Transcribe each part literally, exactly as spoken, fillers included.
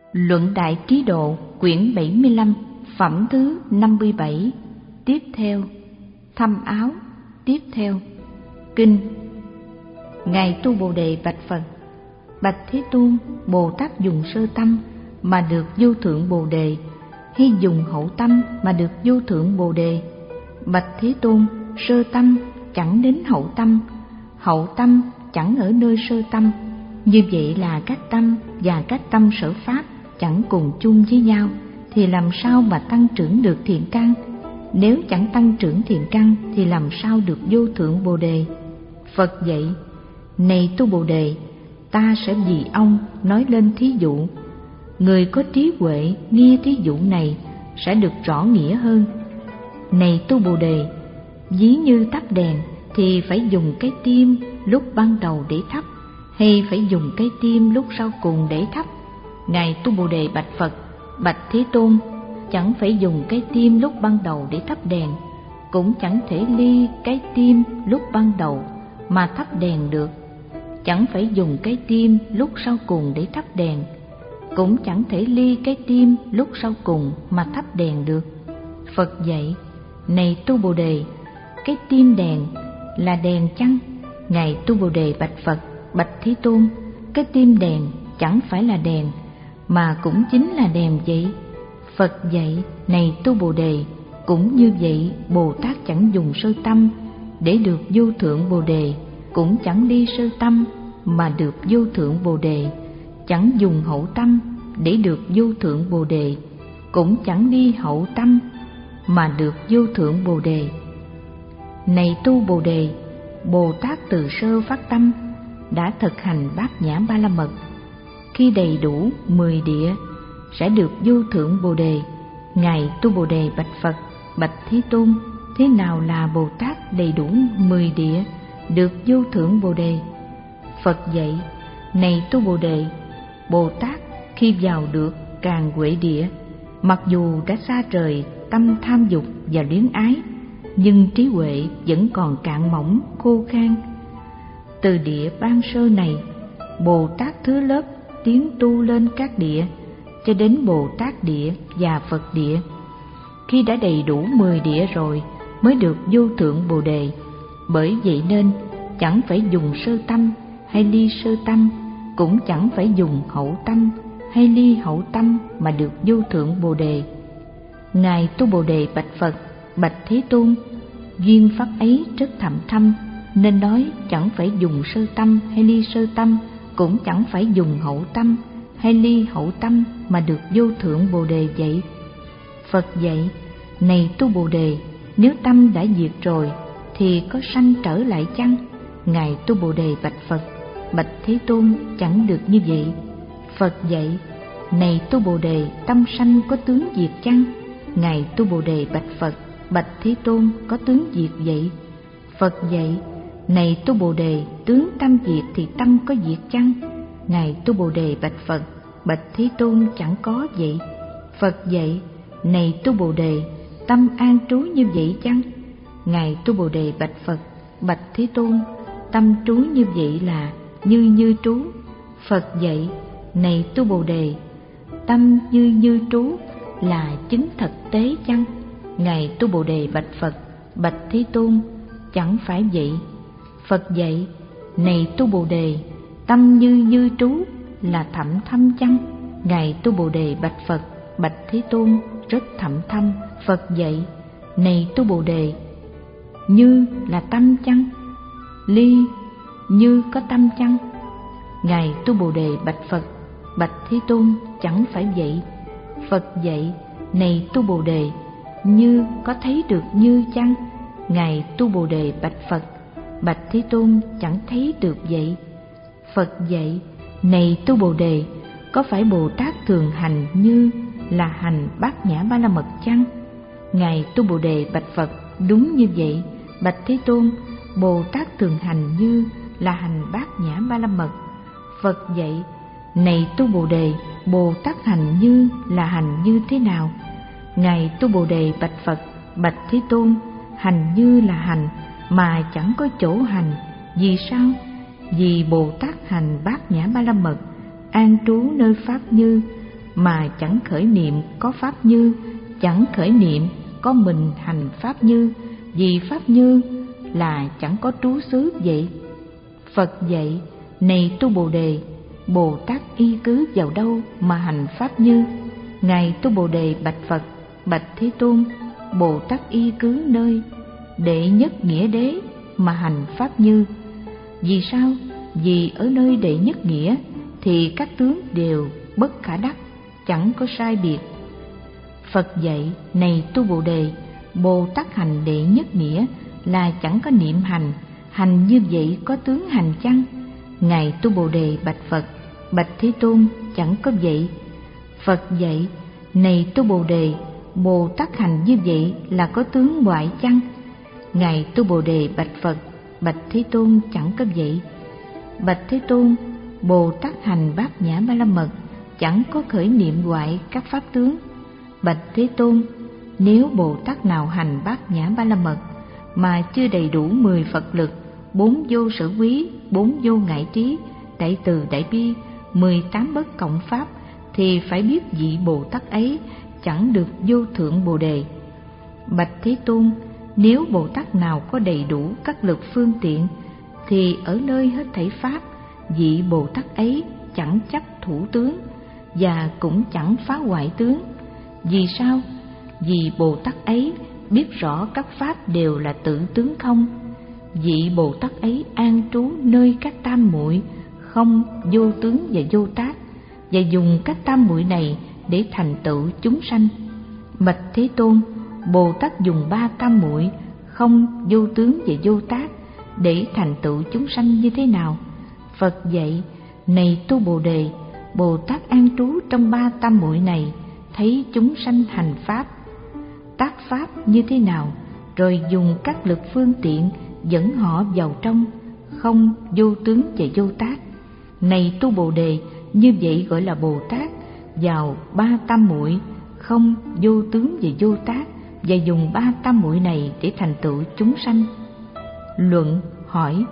Luận Đại Trí Độ, quyển bảy mươi lăm, phẩm thứ năm mươi bảy. Tiếp theo, thâm áo. Tiếp theo, kinh. Ngài Tu Bồ Đề bạch Phật: Bạch Thế Tôn, Bồ Tát dùng sơ tâm mà được vô thượng Bồ Đề, hay dùng hậu tâm mà được vô thượng Bồ Đề? Bạch Thế Tôn, sơ tâm chẳng đến hậu tâm, hậu tâm chẳng ở nơi sơ tâm. Như vậy là các tâm và các tâm sở pháp chẳng cùng chung với nhau, thì làm sao mà tăng trưởng được thiện căn? Nếu chẳng tăng trưởng thiện căn thì làm sao được vô thượng Bồ Đề? Phật dạy: Này Tu Bồ Đề, ta sẽ vì ông nói lên thí dụ. Người có trí huệ nghe thí dụ này sẽ được rõ nghĩa hơn. Này Tu Bồ Đề, ví như thắp đèn thì phải dùng cái tim lúc ban đầu để thắp, hay phải dùng cái tim lúc sau cùng để thắp? Ngài Tu Bồ Đề bạch Phật: Bạch Thế Tôn, chẳng phải dùng cái tim lúc ban đầu để thắp đèn, cũng chẳng thể ly cái tim lúc ban đầu mà thắp đèn được. Chẳng phải dùng cái tim lúc sau cùng để thắp đèn, cũng chẳng thể ly cái tim lúc sau cùng mà thắp đèn được. Phật dạy: Này Tu Bồ Đề, cái tim đèn là đèn chăng? Ngài Tu Bồ Đề bạch Phật: Bạch Thế Tôn, cái tim đèn chẳng phải là đèn, mà cũng chính là đèn vậy. Phật dạy: Này Tu Bồ Đề, cũng như vậy, Bồ Tát chẳng dùng sơ tâm để được vô thượng Bồ Đề, cũng chẳng ly sơ tâm mà được vô thượng Bồ Đề, chẳng dùng hậu tâm để được vô thượng Bồ Đề, cũng chẳng ly hậu tâm mà được vô thượng Bồ Đề. Này Tu Bồ Đề, Bồ Tát từ sơ phát tâm đã thực hành bát nhã ba la mật, khi đầy đủ mười địa sẽ được vô thượng Bồ Đề. Ngài Tu Bồ Đề bạch Phật: Bạch Thế Tôn, thế nào là Bồ Tát đầy đủ mười địa được vô thượng Bồ Đề? Phật dạy: Này Tu Bồ Đề, Bồ Tát khi vào được Càng Huệ Địa, mặc dù đã xa rời tâm tham dục và luyến ái, nhưng trí huệ vẫn còn cạn mỏng khô khan. Từ địa ban sơ này, Bồ Tát thứ lớp tiến tu lên các địa cho đến Bồ Tát địa và Phật địa. Khi đã đầy đủ mười địa rồi mới được vô thượng Bồ Đề. Bởi vậy nên chẳng phải dùng sơ tâm hay ly sơ tâm, cũng chẳng phải dùng hậu tâm hay ly hậu tâm mà được vô thượng Bồ Đề. Ngài Tu Bồ Đề bạch Phật: Bạch Thế Tôn, duyên pháp ấy rất thẳm thâm, nên nói chẳng phải dùng sơ tâm hay ly sơ tâm, cũng chẳng phải dùng hậu tâm hay ly hậu tâm mà được vô thượng Bồ Đề vậy. Phật dạy: Này Tu Bồ Đề, nếu tâm đã diệt rồi thì có sanh trở lại chăng? Ngài Tu Bồ Đề bạch Phật: Bạch Thế Tôn, chẳng được như vậy. Phật dạy: Này Tu Bồ Đề, tâm sanh có tướng diệt chăng? Ngài Tu Bồ Đề bạch Phật: Bạch Thế Tôn, có tướng diệt vậy. Phật dạy: Này Tu Bồ Đề, tướng tâm diệt thì tâm có diệt chăng? Ngài Tu Bồ Đề bạch Phật: Bạch Thế Tôn, chẳng có vậy. Phật dạy: Này Tu Bồ Đề, tâm an trú như vậy chăng? Ngài Tu Bồ Đề bạch Phật: Bạch Thế Tôn, tâm trú như vậy là như như trú. Phật dạy: Này Tu Bồ Đề, tâm như như trú là chứng thực tế chăng? Ngài Tu Bồ Đề bạch Phật: Bạch Thế Tôn, chẳng phải vậy. Phật dạy: Này Tu Bồ Đề, tâm như như trú là thẳm thâm chăng? Ngài Tu Bồ Đề bạch Phật: Bạch Thế Tôn, rất thẳm thâm. Phật dạy: Này Tu Bồ Đề, như là tâm chăng? Ly như có tâm chăng? Ngài Tu Bồ Đề bạch Phật: Bạch Thế Tôn, chẳng phải vậy. Phật dạy: Này Tu Bồ Đề, như có thấy được như chăng? Ngài Tu Bồ Đề bạch Phật: Bạch Thế Tôn, chẳng thấy được vậy. Phật dạy: Này Tu Bồ Đề, có phải Bồ Tát thường hành như là hành bát nhã ba la mật chăng? Ngài Tu Bồ Đề bạch Phật: Đúng như vậy. Bạch Thế Tôn, Bồ Tát thường hành như là hành bát nhã ba la mật. Phật dạy: Này Tu Bồ Đề, Bồ Tát hành như là hành như thế nào? Ngài Tu Bồ Đề bạch Phật: Bạch Thế Tôn, hành như là hành mà chẳng có chỗ hành. Vì sao? Vì Bồ Tát hành bát nhã ba la mật, an trú nơi pháp như mà chẳng khởi niệm có pháp như, chẳng khởi niệm có mình hành pháp như, vì pháp như là chẳng có trú xứ vậy. Phật dạy: này tu Bồ Đề, Bồ Tát y cứ vào đâu mà hành pháp như? Ngài tu Bồ Đề bạch Phật: bạch Thế Tôn, Bồ Tát y cứ nơi đệ nhất nghĩa đế mà hành pháp như. Vì sao? Vì ở nơi đệ nhất nghĩa thì các tướng đều bất khả đắc, chẳng có sai biệt. Phật dạy: này tu Bồ Đề, Bồ Tát hành đệ nhất nghĩa là chẳng có niệm hành, hành như vậy có tướng hành chăng? Ngài tu Bồ Đề bạch Phật: bạch Thế Tôn, chẳng có vậy. Phật dạy: này tu Bồ Đề, Bồ Tát hành như vậy là có tướng ngoại chăng? Ngài tu Bồ Đề bạch Phật: bạch Thế Tôn, chẳng có vậy. Bạch Thế Tôn, Bồ Tát hành bát nhã ba la mật chẳng có khởi niệm ngoại các pháp tướng. Bạch Thế Tôn, nếu Bồ Tát nào hành bát nhã ba la mật mà chưa đầy đủ mười Phật lực, bốn vô sở quý, bốn vô ngại trí, đại từ đại bi, mười tám bất cộng pháp, thì phải biết vị Bồ Tát ấy chẳng được vô thượng Bồ Đề. Bạch Thế Tôn, nếu Bồ Tát nào có đầy đủ các lực phương tiện, thì ở nơi hết thảy pháp, vị Bồ Tát ấy chẳng chấp thủ tướng và cũng chẳng phá hoại tướng. Vì sao? Vì Bồ Tát ấy biết rõ các pháp đều là tự tướng không. Vị Bồ Tát ấy an trú nơi các tam muội không, vô tướng và vô tác, và dùng các tam muội này để thành tựu chúng sanh. Bạch Thế Tôn, Bồ Tát dùng ba tam muội không, vô tướng và vô tác để thành tựu chúng sanh như thế nào? Phật dạy: này tu Bồ Đề, Bồ Tát an trú trong ba tam muội này, thấy chúng sanh hành pháp, tác pháp như thế nào, rồi dùng các lực phương tiện dẫn họ vào trong không, vô tướng và vô tác. Này tu Bồ Đề, như vậy gọi là Bồ Tát vào ba tam muội không, vô tướng và vô tác, và dùng ba tam muội này để thành tựu chúng sanh. Luận hỏi: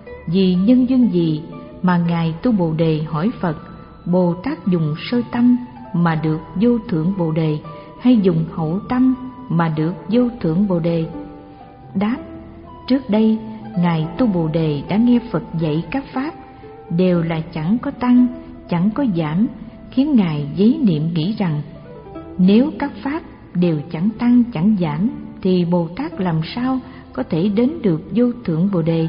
vì nhân duyên gì mà ngài tu Bồ Đề hỏi Phật: Bồ Tát dùng sơ tâm mà được vô thượng Bồ Đề, hay dùng hậu tâm mà được vô thượng Bồ Đề? Đáp: trước đây ngài tu Bồ Đề đã nghe Phật dạy các pháp đều là chẳng có tăng, chẳng có giảm, khiến ngài giấy niệm nghĩ rằng nếu các pháp đều chẳng tăng chẳng giảm thì Bồ Tát làm sao có thể đến được vô thượng Bồ Đề.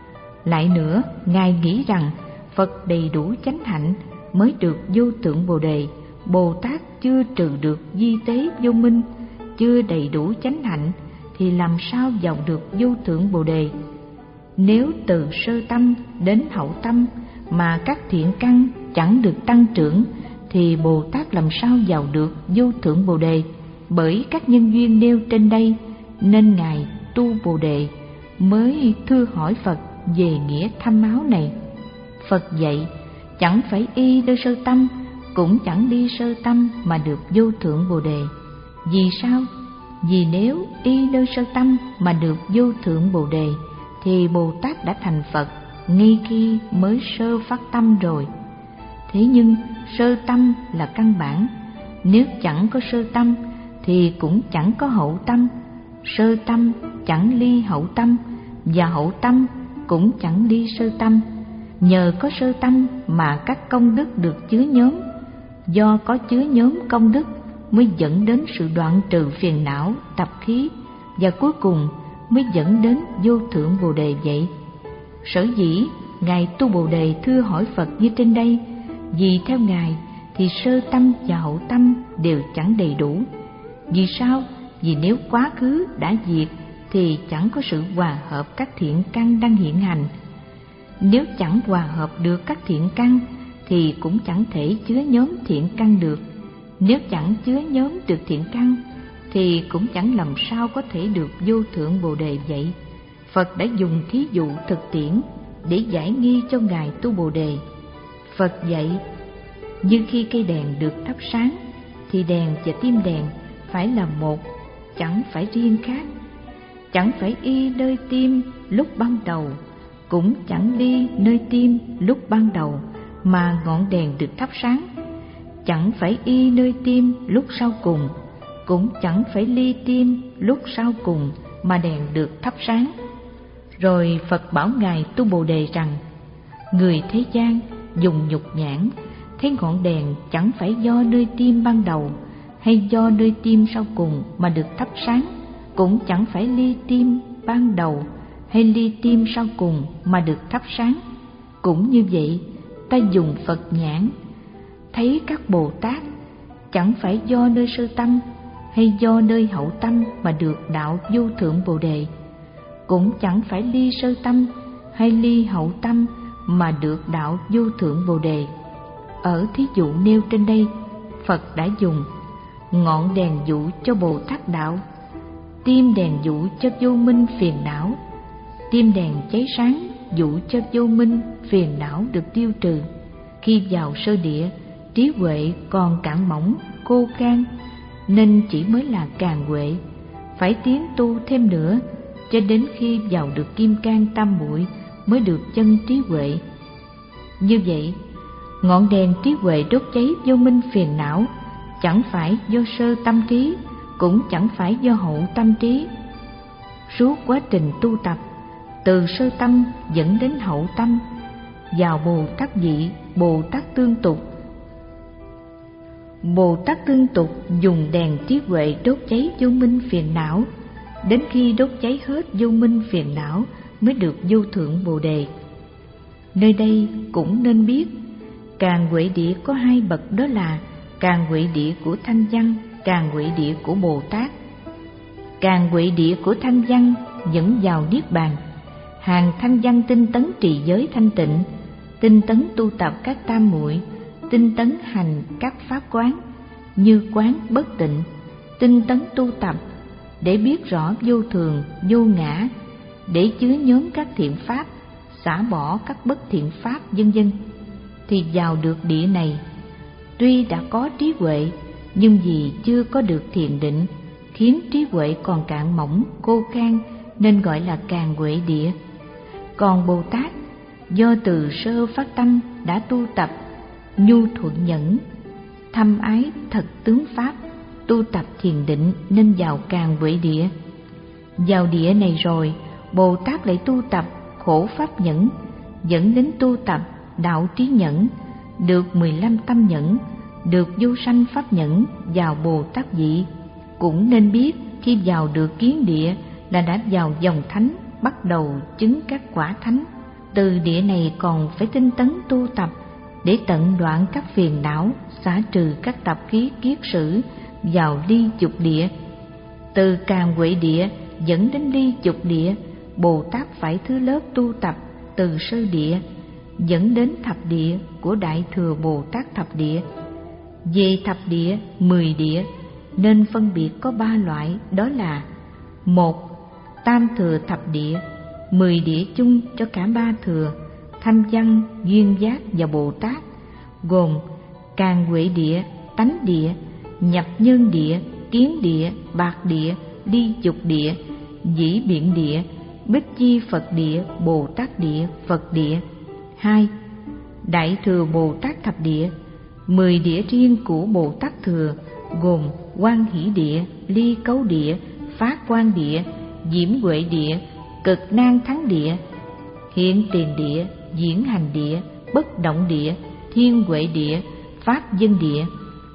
Lại nữa, ngài nghĩ rằng Phật đầy đủ chánh hạnh mới được vô thượng Bồ Đề. Bồ Tát chưa trừ được di tế vô minh, chưa đầy đủ chánh hạnh thì làm sao vào được vô thượng Bồ Đề? Nếu từ sơ tâm đến hậu tâm mà các thiện căn chẳng được tăng trưởng thì Bồ Tát làm sao vào được vô thượng Bồ Đề? Bởi các nhân duyên nêu trên đây nên ngài tu Bồ Đề mới thưa hỏi Phật về nghĩa thâm áo này. Phật dạy: chẳng phải y nơi sơ tâm, cũng chẳng đi sơ tâm mà được vô thượng Bồ Đề. Vì sao? Vì nếu y nơi sơ tâm mà được vô thượng Bồ Đề thì Bồ Tát đã thành Phật ngay khi mới sơ phát tâm rồi. Thế nhưng sơ tâm là căn bản, nếu chẳng có sơ tâm thì cũng chẳng có hậu tâm. Sơ tâm chẳng ly hậu tâm, và hậu tâm cũng chẳng ly sơ tâm. Nhờ có sơ tâm mà các công đức được chứa nhóm, do có chứa nhóm công đức mới dẫn đến sự đoạn trừ phiền não, tập khí, và cuối cùng mới dẫn đến vô thượng Bồ Đề vậy. Sở dĩ ngài tu Bồ Đề thưa hỏi Phật như trên đây, vì theo ngài thì sơ tâm và hậu tâm đều chẳng đầy đủ. Vì sao? Vì nếu quá khứ đã diệt thì chẳng có sự hòa hợp các thiện căn đang hiện hành. Nếu chẳng hòa hợp được các thiện căn thì cũng chẳng thể chứa nhóm thiện căn được. Nếu chẳng chứa nhóm được thiện căn thì cũng chẳng làm sao có thể được vô thượng Bồ Đề vậy. Phật đã dùng thí dụ thực tiễn để giải nghi cho ngài tu Bồ Đề. Phật dạy: như khi cây đèn được thắp sáng thì đèn và tim đèn phải là một, chẳng phải riêng khác. Chẳng phải y nơi tim lúc ban đầu, cũng chẳng đi nơi tim lúc ban đầu mà ngọn đèn được thắp sáng. chẳng phải y nơi tim lúc sau cùng, cũng chẳng phải ly tim lúc sau cùng mà đèn được thắp sáng. Rồi Phật bảo Ngài Tu Bồ Đề rằng, người thế gian dùng nhục nhãn thấy ngọn đèn chẳng phải do nơi tim ban đầu hay do nơi tim sau cùng mà được thắp sáng, cũng chẳng phải ly tim ban đầu hay ly tim sau cùng mà được thắp sáng. Cũng như vậy, ta dùng Phật nhãn thấy các Bồ Tát chẳng phải do nơi sơ tâm hay do nơi hậu tâm mà được đạo vô thượng Bồ Đề, cũng chẳng phải ly sơ tâm hay ly hậu tâm mà được đạo vô thượng Bồ Đề. Ở thí dụ nêu trên đây, Phật đã dùng ngọn đèn dụ cho Bồ Tát đạo, tim đèn dụ cho vô minh phiền não, tim đèn cháy sáng dụ cho vô minh phiền não được tiêu trừ. Khi vào sơ địa, trí huệ còn cạn mỏng, khô khan, nên chỉ mới là càng huệ, phải tiến tu thêm nữa, cho đến khi vào được kim cang tam muội mới được chân trí huệ. Như vậy, ngọn đèn trí huệ đốt cháy vô minh phiền não chẳng phải do sơ tâm trí, cũng chẳng phải do hậu tâm trí. Suốt quá trình tu tập, từ sơ tâm dẫn đến hậu tâm, vào Bồ Tát vị, Bồ Tát tương tục. Bồ Tát tương tục dùng đèn trí huệ đốt cháy vô minh phiền não, đến khi đốt cháy hết vô minh phiền não mới được vô thượng Bồ Đề. Nơi đây cũng nên biết, càng huệ địa có hai bậc, đó là càng huệ địa của thanh văn, càng huệ địa của Bồ Tát. Càng huệ địa của thanh văn dẫn vào niết bàn, hàng thanh văn tinh tấn trì giới thanh tịnh, tinh tấn tu tập các tam muội, tinh tấn hành các pháp quán như quán bất tịnh, tinh tấn tu tập để biết rõ vô thường, vô ngã, để chứa nhóm các thiện pháp, xả bỏ các bất thiện pháp, vân vân, thì vào được địa này. Tuy đã có trí huệ, nhưng vì chưa có được thiền định, khiến trí huệ còn cạn mỏng, khô khan, nên gọi là càng huệ địa. Còn Bồ Tát, do từ sơ phát tâm đã tu tập nhu thuận nhẫn, thâm ái thật tướng pháp, tu tập thiền định nên vào càng huệ địa. Vào địa này rồi, Bồ Tát lại tu tập khổ pháp nhẫn, dẫn đến tu tập đạo trí nhẫn, được mười lăm tâm nhẫn, được vô sanh pháp nhẫn, vào Bồ Tát vị. Cũng nên biết, khi vào được kiến địa là đã vào dòng thánh, bắt đầu chứng các quả thánh. Từ địa này còn phải tinh tấn tu tập để tận đoạn các phiền não, xả trừ các tập khí kiết sử, vào ly dục địa. Từ càng huệ địa dẫn đến ly dục địa, Bồ Tát phải thứ lớp tu tập từ sơ địa dẫn đến thập địa của Đại Thừa Bồ Tát thập địa. Về thập địa, mười địa nên phân biệt có ba loại, đó là: một, tam thừa thập địa, mười địa chung cho cả ba thừa, thanh văn, duyên giác và Bồ Tát, gồm càng huệ địa, tánh địa, nhập nhân địa, kiến địa, bạc địa, ly dục địa, dĩ biện địa, bích chi Phật địa, Bồ Tát địa, Phật địa. Hai, Đại Thừa Bồ Tát thập địa, mười địa riêng của Bồ Tát thừa, gồm Quan Hỷ địa, Ly Cấu địa, Phát Quan địa, Diễm Huệ địa, Cực Nan Thắng địa, Hiện Tiền địa, Diễn Hành địa, Bất Động địa, Thiên Huệ địa, Pháp Dân địa.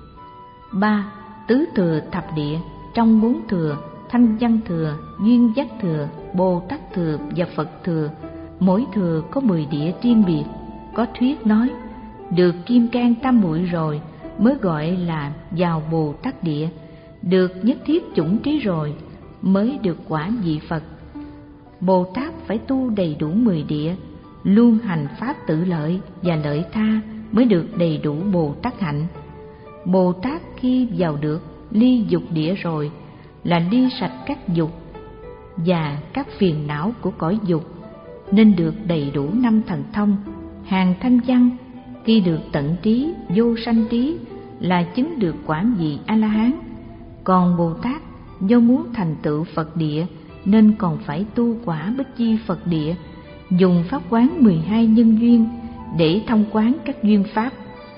Ba, Tứ thừa thập địa, trong bốn thừa, Thanh văn thừa, Duyên giác thừa, Bồ Tát thừa và Phật thừa, mỗi thừa có mười địa riêng biệt. Có thuyết nói, được kim cang tam muội rồi mới gọi là vào Bồ Tát địa, được nhất thiết chủng trí rồi mới được quả vị Phật. Bồ Tát phải tu đầy đủ mười địa, luôn hành pháp tự lợi và lợi tha mới được đầy đủ Bồ Tát hạnh. Bồ Tát khi vào được ly dục địa rồi là ly sạch các dục và các phiền não của cõi dục, nên được đầy đủ năm thần thông. Hàng thanh văn khi được tận trí, vô sanh trí là chứng được quả vị A-la-hán. Còn Bồ Tát do muốn thành tựu Phật địa nên còn phải tu quả bích chi Phật địa, dùng pháp quán mười hai nhân duyên để thông quán các duyên pháp.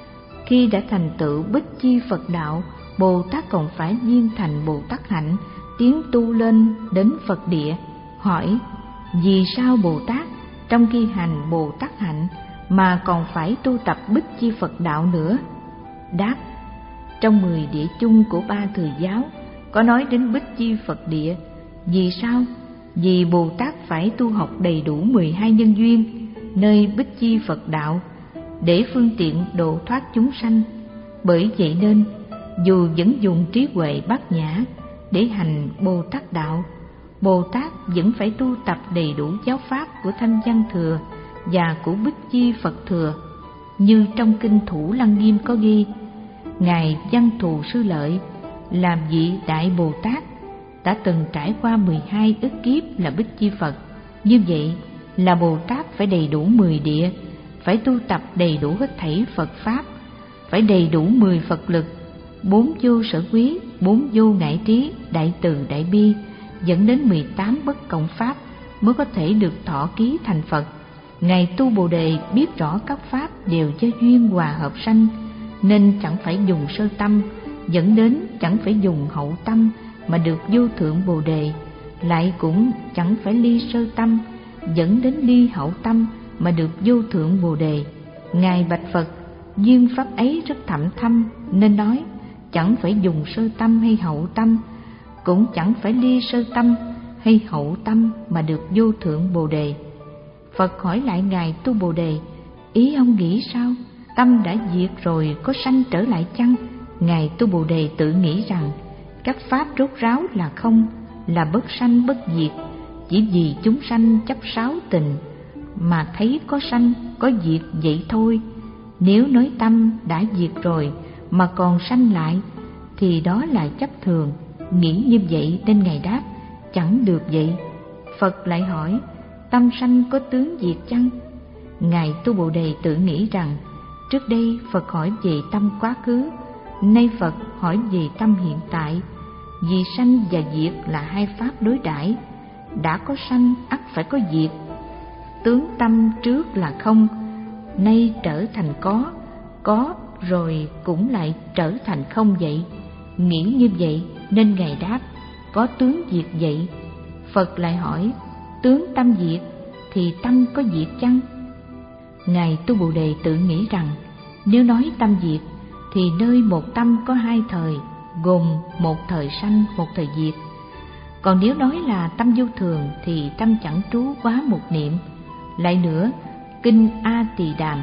Khi đã thành tựu Bích Chi Phật đạo, Bồ Tát còn phải viên thành Bồ Tát hạnh, tiến tu lên đến Phật địa. Hỏi: vì sao Bồ Tát trong khi hành Bồ Tát hạnh mà còn phải tu tập Bích Chi Phật đạo nữa? Đáp: trong mười địa chung của ba thừa giáo có nói đến Bích Chi Phật địa. Vì sao? Vì Bồ Tát phải tu học đầy đủ mười hai nhân duyên nơi Bích Chi Phật đạo để phương tiện độ thoát chúng sanh. Bởi vậy nên dù vẫn dùng trí huệ bát nhã để hành Bồ Tát đạo, Bồ Tát vẫn phải tu tập đầy đủ giáo pháp của Thanh Văn Thừa và của Bích Chi Phật Thừa. Như trong kinh Thủ Lăng Nghiêm có ghi: Ngài Văn Thù Sư Lợi làm vị Đại Bồ Tát đã từng trải qua mười hai ức kiếp là Bích Chi Phật. Như vậy là Bồ Tát phải đầy đủ mười địa, phải tu tập đầy đủ hết thảy Phật Pháp, phải đầy đủ mười Phật lực, bốn vô sở quý, bốn vô ngại trí, đại từ đại bi, dẫn đến mười tám bất cộng Pháp mới có thể được thọ ký thành Phật. Ngài tu Bồ Đề biết rõ các Pháp đều do duyên hòa hợp sanh, nên chẳng phải dùng sơ tâm, dẫn đến chẳng phải dùng hậu tâm mà được vô thượng Bồ Đề, lại cũng chẳng phải ly sơ tâm, dẫn đến ly hậu tâm mà được vô thượng Bồ Đề. Ngài bạch Phật: duyên pháp ấy rất thẳm thâm, nên nói chẳng phải dùng sơ tâm hay hậu tâm, cũng chẳng phải ly sơ tâm hay hậu tâm mà được vô thượng Bồ Đề. Phật hỏi lại Ngài tu Bồ Đề: ý ông nghĩ sao? Tâm đã diệt rồi có sanh trở lại chăng? Ngài tu Bồ Đề tự nghĩ rằng các pháp rốt ráo là không, là bất sanh bất diệt, chỉ vì chúng sanh chấp sáu tình mà thấy có sanh có diệt vậy thôi. Nếu nói tâm đã diệt rồi mà còn sanh lại thì đó là chấp thường. Nghĩ như vậy nên Ngài đáp: chẳng được vậy. Phật lại hỏi: tâm sanh có tướng diệt chăng? Ngài tu Bồ Đề tự nghĩ rằng trước đây Phật hỏi về tâm quá khứ, nay Phật hỏi về tâm hiện tại. Vì sanh và diệt là hai pháp đối đãi, đã có sanh ắt phải có diệt. Tướng tâm trước là không, nay trở thành có, có rồi cũng lại trở thành không vậy. Nghĩ như vậy nên Ngài đáp: có tướng diệt vậy. Phật lại hỏi: tướng tâm diệt thì tâm có diệt chăng? Ngài tu Bồ Đề tự nghĩ rằng nếu nói tâm diệt thì nơi một tâm có hai thời, gồm một thời sanh một thời diệt. Còn nếu nói là tâm vô thường thì tâm chẳng trú quá một niệm. Lại nữa, kinh A Tỳ Đàm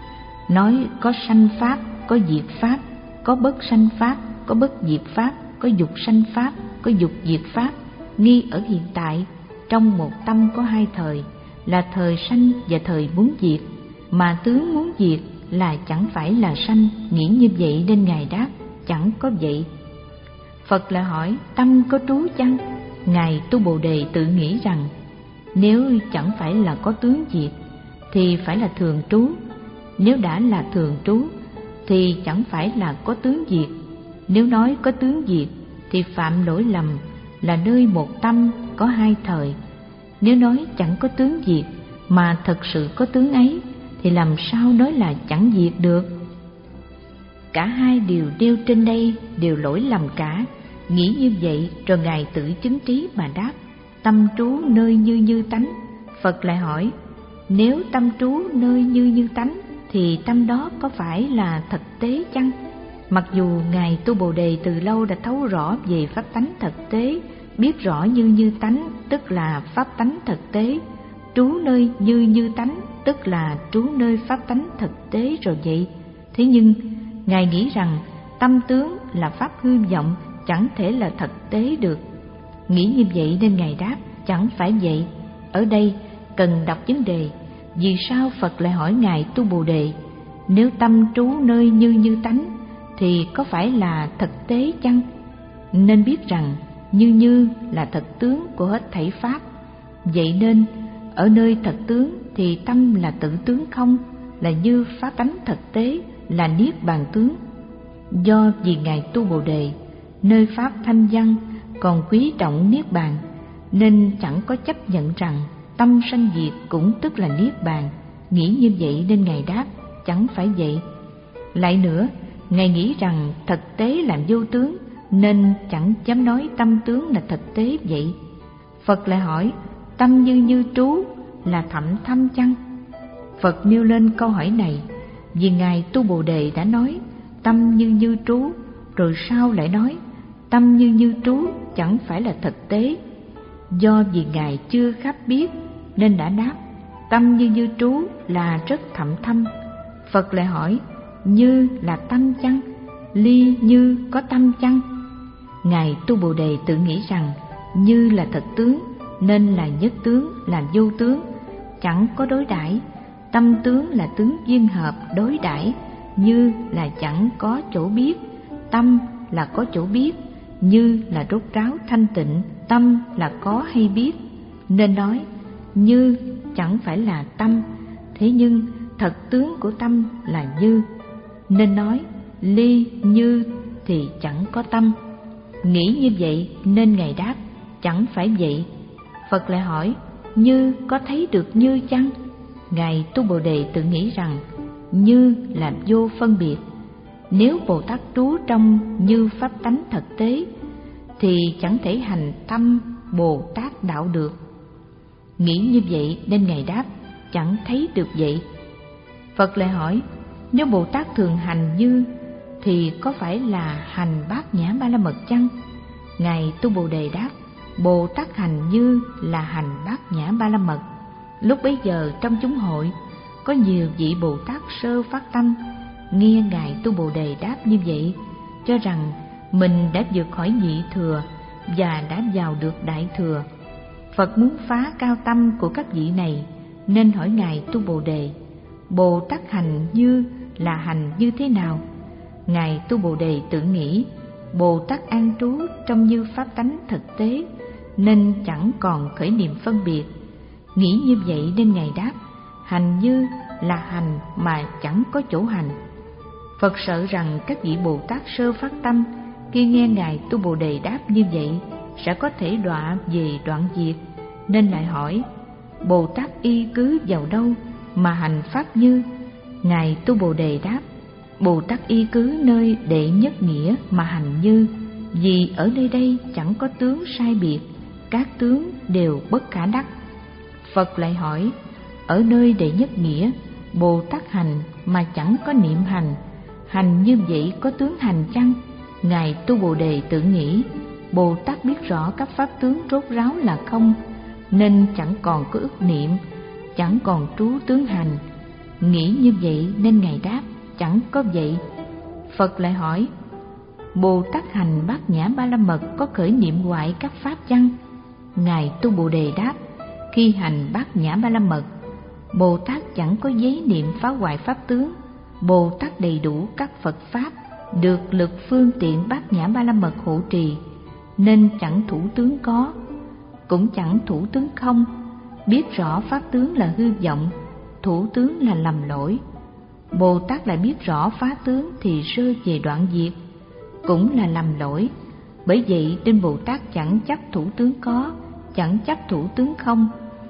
nói có sanh pháp, có diệt pháp, có bất sanh pháp, có bất diệt pháp, có dục sanh pháp, có dục diệt pháp. Nghi ở hiện tại, trong một tâm có hai thời, là thời sanh và thời muốn diệt, mà tướng muốn diệt là chẳng phải là sanh. Nghĩ như vậy nên Ngài đáp: chẳng có vậy. Phật lại hỏi: tâm có trú chăng? Ngài tu Bồ Đề tự nghĩ rằng nếu chẳng phải là có tướng diệt thì phải là thường trú. Nếu đã là thường trú thì chẳng phải là có tướng diệt. Nếu nói có tướng diệt thì phạm lỗi lầm là nơi một tâm có hai thời. Nếu nói chẳng có tướng diệt mà thật sự có tướng ấy thì làm sao nói là chẳng diệt được? Cả hai điều nêu trên đây đều lỗi lầm cả. Nghĩ như vậy rồi Ngài tự chứng trí mà đáp: tâm trú nơi như như tánh. Phật lại hỏi: nếu tâm trú nơi như như tánh thì tâm đó có phải là thực tế chăng? Mặc dù Ngài tu Bồ Đề từ lâu đã thấu rõ về pháp tánh thực tế, biết rõ như như tánh tức là pháp tánh thực tế, trú nơi như như tánh tức là trú nơi pháp tánh thực tế rồi vậy. Thế nhưng Ngài nghĩ rằng tâm tướng là pháp hư vọng, chẳng thể là thực tế được. Nghĩ như vậy nên Ngài đáp: chẳng phải vậy. Ở đây cần đọc vấn đề vì sao Phật lại hỏi Ngài tu Bồ Đề: nếu tâm trú nơi như như tánh thì có phải là thực tế chăng? Nên biết rằng như như là thật tướng của hết thảy pháp. Vậy nên ở nơi thật tướng thì tâm là tự tướng không, là như pháp tánh thực tế, là niết bàn tướng. Do vì Ngài tu Bồ Đề nơi pháp thanh văn còn quý trọng niết bàn, nên chẳng có chấp nhận rằng tâm sanh diệt cũng tức là niết bàn. Nghĩ như vậy nên Ngài đáp: chẳng phải vậy. Lại nữa, Ngài nghĩ rằng thực tế làm vô tướng nên chẳng dám nói tâm tướng là thực tế vậy. Phật lại hỏi, tâm như như trú là thậm thâm chăng? Phật nêu lên câu hỏi này vì Ngài Tu Bồ Đề đã nói tâm như như trú, rồi sau lại nói tâm như như trú chẳng phải là thực tế. Do vì Ngài chưa khắp biết nên đã đáp tâm như như trú là rất thậm thâm. Phật lại hỏi, như là tâm chăng? Ly như có tâm chăng? Ngài Tu Bồ Đề tự nghĩ rằng như là thật tướng nên là nhất tướng, là vô tướng, chẳng có đối đãi. Tâm tướng là tướng duyên hợp đối đãi, như là chẳng có chỗ biết, tâm là có chỗ biết, như là rốt ráo thanh tịnh, tâm là có hay biết. Nên nói như chẳng phải là tâm, thế nhưng thật tướng của tâm là như. Nên nói ly như thì chẳng có tâm. Nghĩ như vậy nên Ngài đáp chẳng phải vậy. Phật lại hỏi, như có thấy được như chăng? Ngài Tu Bồ Đề tự nghĩ rằng như là vô phân biệt. Nếu Bồ Tát trú trong như pháp tánh thực tế thì chẳng thể hành tâm Bồ Tát đạo được. Nghĩ như vậy nên Ngài đáp chẳng thấy được vậy. Phật lại hỏi, nếu Bồ Tát thường hành như thì có phải là hành bát nhã ba la mật chăng? Ngài Tu Bồ Đề đáp, Bồ Tát hành như là hành bát nhã ba la mật. Lúc bấy giờ trong chúng hội có nhiều vị Bồ Tát sơ phát tâm nghe Ngài Tu Bồ Đề đáp như vậy, cho rằng mình đã vượt khỏi nhị thừa và đã vào được đại thừa. Phật muốn phá cao tâm của các vị này nên hỏi Ngài Tu Bồ Đề, Bồ Tát hành như là hành như thế nào? Ngài Tu Bồ Đề tự nghĩ, Bồ Tát an trú trong như pháp tánh thực tế nên chẳng còn khởi niệm phân biệt. Nghĩ như vậy nên Ngài đáp, hành như là hành mà chẳng có chỗ hành. Phật sợ rằng các vị Bồ Tát sơ phát tâm khi nghe Ngài Tu Bồ Đề đáp như vậy sẽ có thể đọa về đoạn diệt, nên lại hỏi, Bồ Tát y cứ vào đâu mà hành pháp như? Ngài Tu Bồ Đề đáp, Bồ Tát y cứ nơi đệ nhất nghĩa mà hành như, vì ở nơi đây chẳng có tướng sai biệt, các tướng đều bất khả đắc. Phật lại hỏi, ở nơi đệ nhất nghĩa Bồ Tát hành mà chẳng có niệm hành, hành như vậy có tướng hành chăng? Ngài Tu Bồ Đề tự nghĩ, Bồ Tát biết rõ các pháp tướng rốt ráo là không, nên chẳng còn có ức niệm, chẳng còn trú tướng hành. Nghĩ như vậy nên Ngài đáp, chẳng có vậy. Phật lại hỏi, Bồ Tát hành bát nhã ba la mật có khởi niệm hoại các pháp chăng? Ngài Tu Bồ Đề đáp, khi hành bát nhã ba la mật, Bồ Tát chẳng có giấy niệm phá hoại pháp tướng. Bồ Tát đầy đủ các Phật pháp, được lực phương tiện bát nhã ba la mật hộ trì, nên chẳng thủ tướng có, cũng chẳng thủ tướng không. Biết rõ pháp tướng là hư vọng, thủ tướng là lầm lỗi. Bồ Tát lại biết rõ phá tướng thì rơi về đoạn diệt, cũng là lầm lỗi. Bởi vậy nên Bồ Tát chẳng chấp thủ tướng có, chẳng chấp thủ tướng không.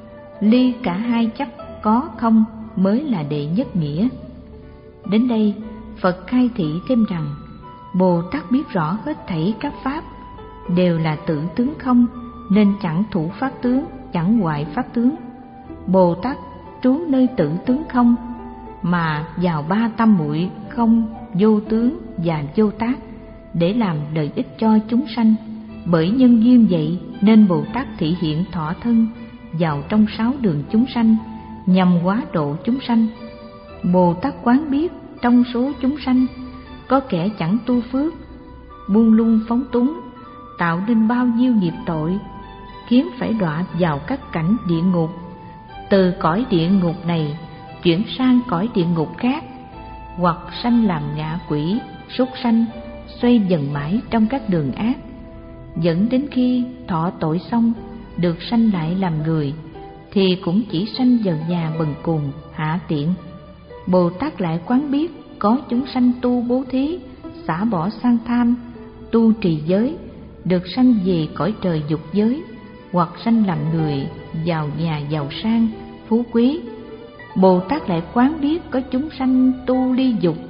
Ly cả hai chấp có không mới là đệ nhất nghĩa. Đến đây Phật khai thị thêm rằng Bồ Tát biết rõ hết thảy các pháp đều là tự tướng không, nên chẳng thủ pháp tướng, chẳng hoại pháp tướng. Bồ Tát trú nơi tự tướng không mà vào ba tâm muội không, vô tướng và vô tác để làm lợi ích cho chúng sanh. Bởi nhân duyên vậy nên Bồ Tát thị hiện thọ thân vào trong sáu đường chúng sanh nhằm hóa độ chúng sanh. Bồ Tát quán biết trong số chúng sanh có kẻ chẳng tu phước, buông lung phóng túng, tạo nên bao nhiêu nghiệp tội, khiến phải đọa vào các cảnh địa ngục. Từ cõi địa ngục này chuyển sang cõi địa ngục khác, hoặc sanh làm ngạ quỷ, súc sanh, xoay dần mãi trong các đường ác, dẫn đến khi thọ tội xong được sanh lại làm người, thì cũng chỉ sanh vào nhà bần cùng hạ tiện. Bồ Tát lại quán biết có chúng sanh tu bố thí, xả bỏ sang tham, tu trì giới, được sanh về cõi trời dục giới, hoặc sanh làm người vào nhà giàu sang, phú quý. Bồ Tát lại quán biết có chúng sanh tu ly dục,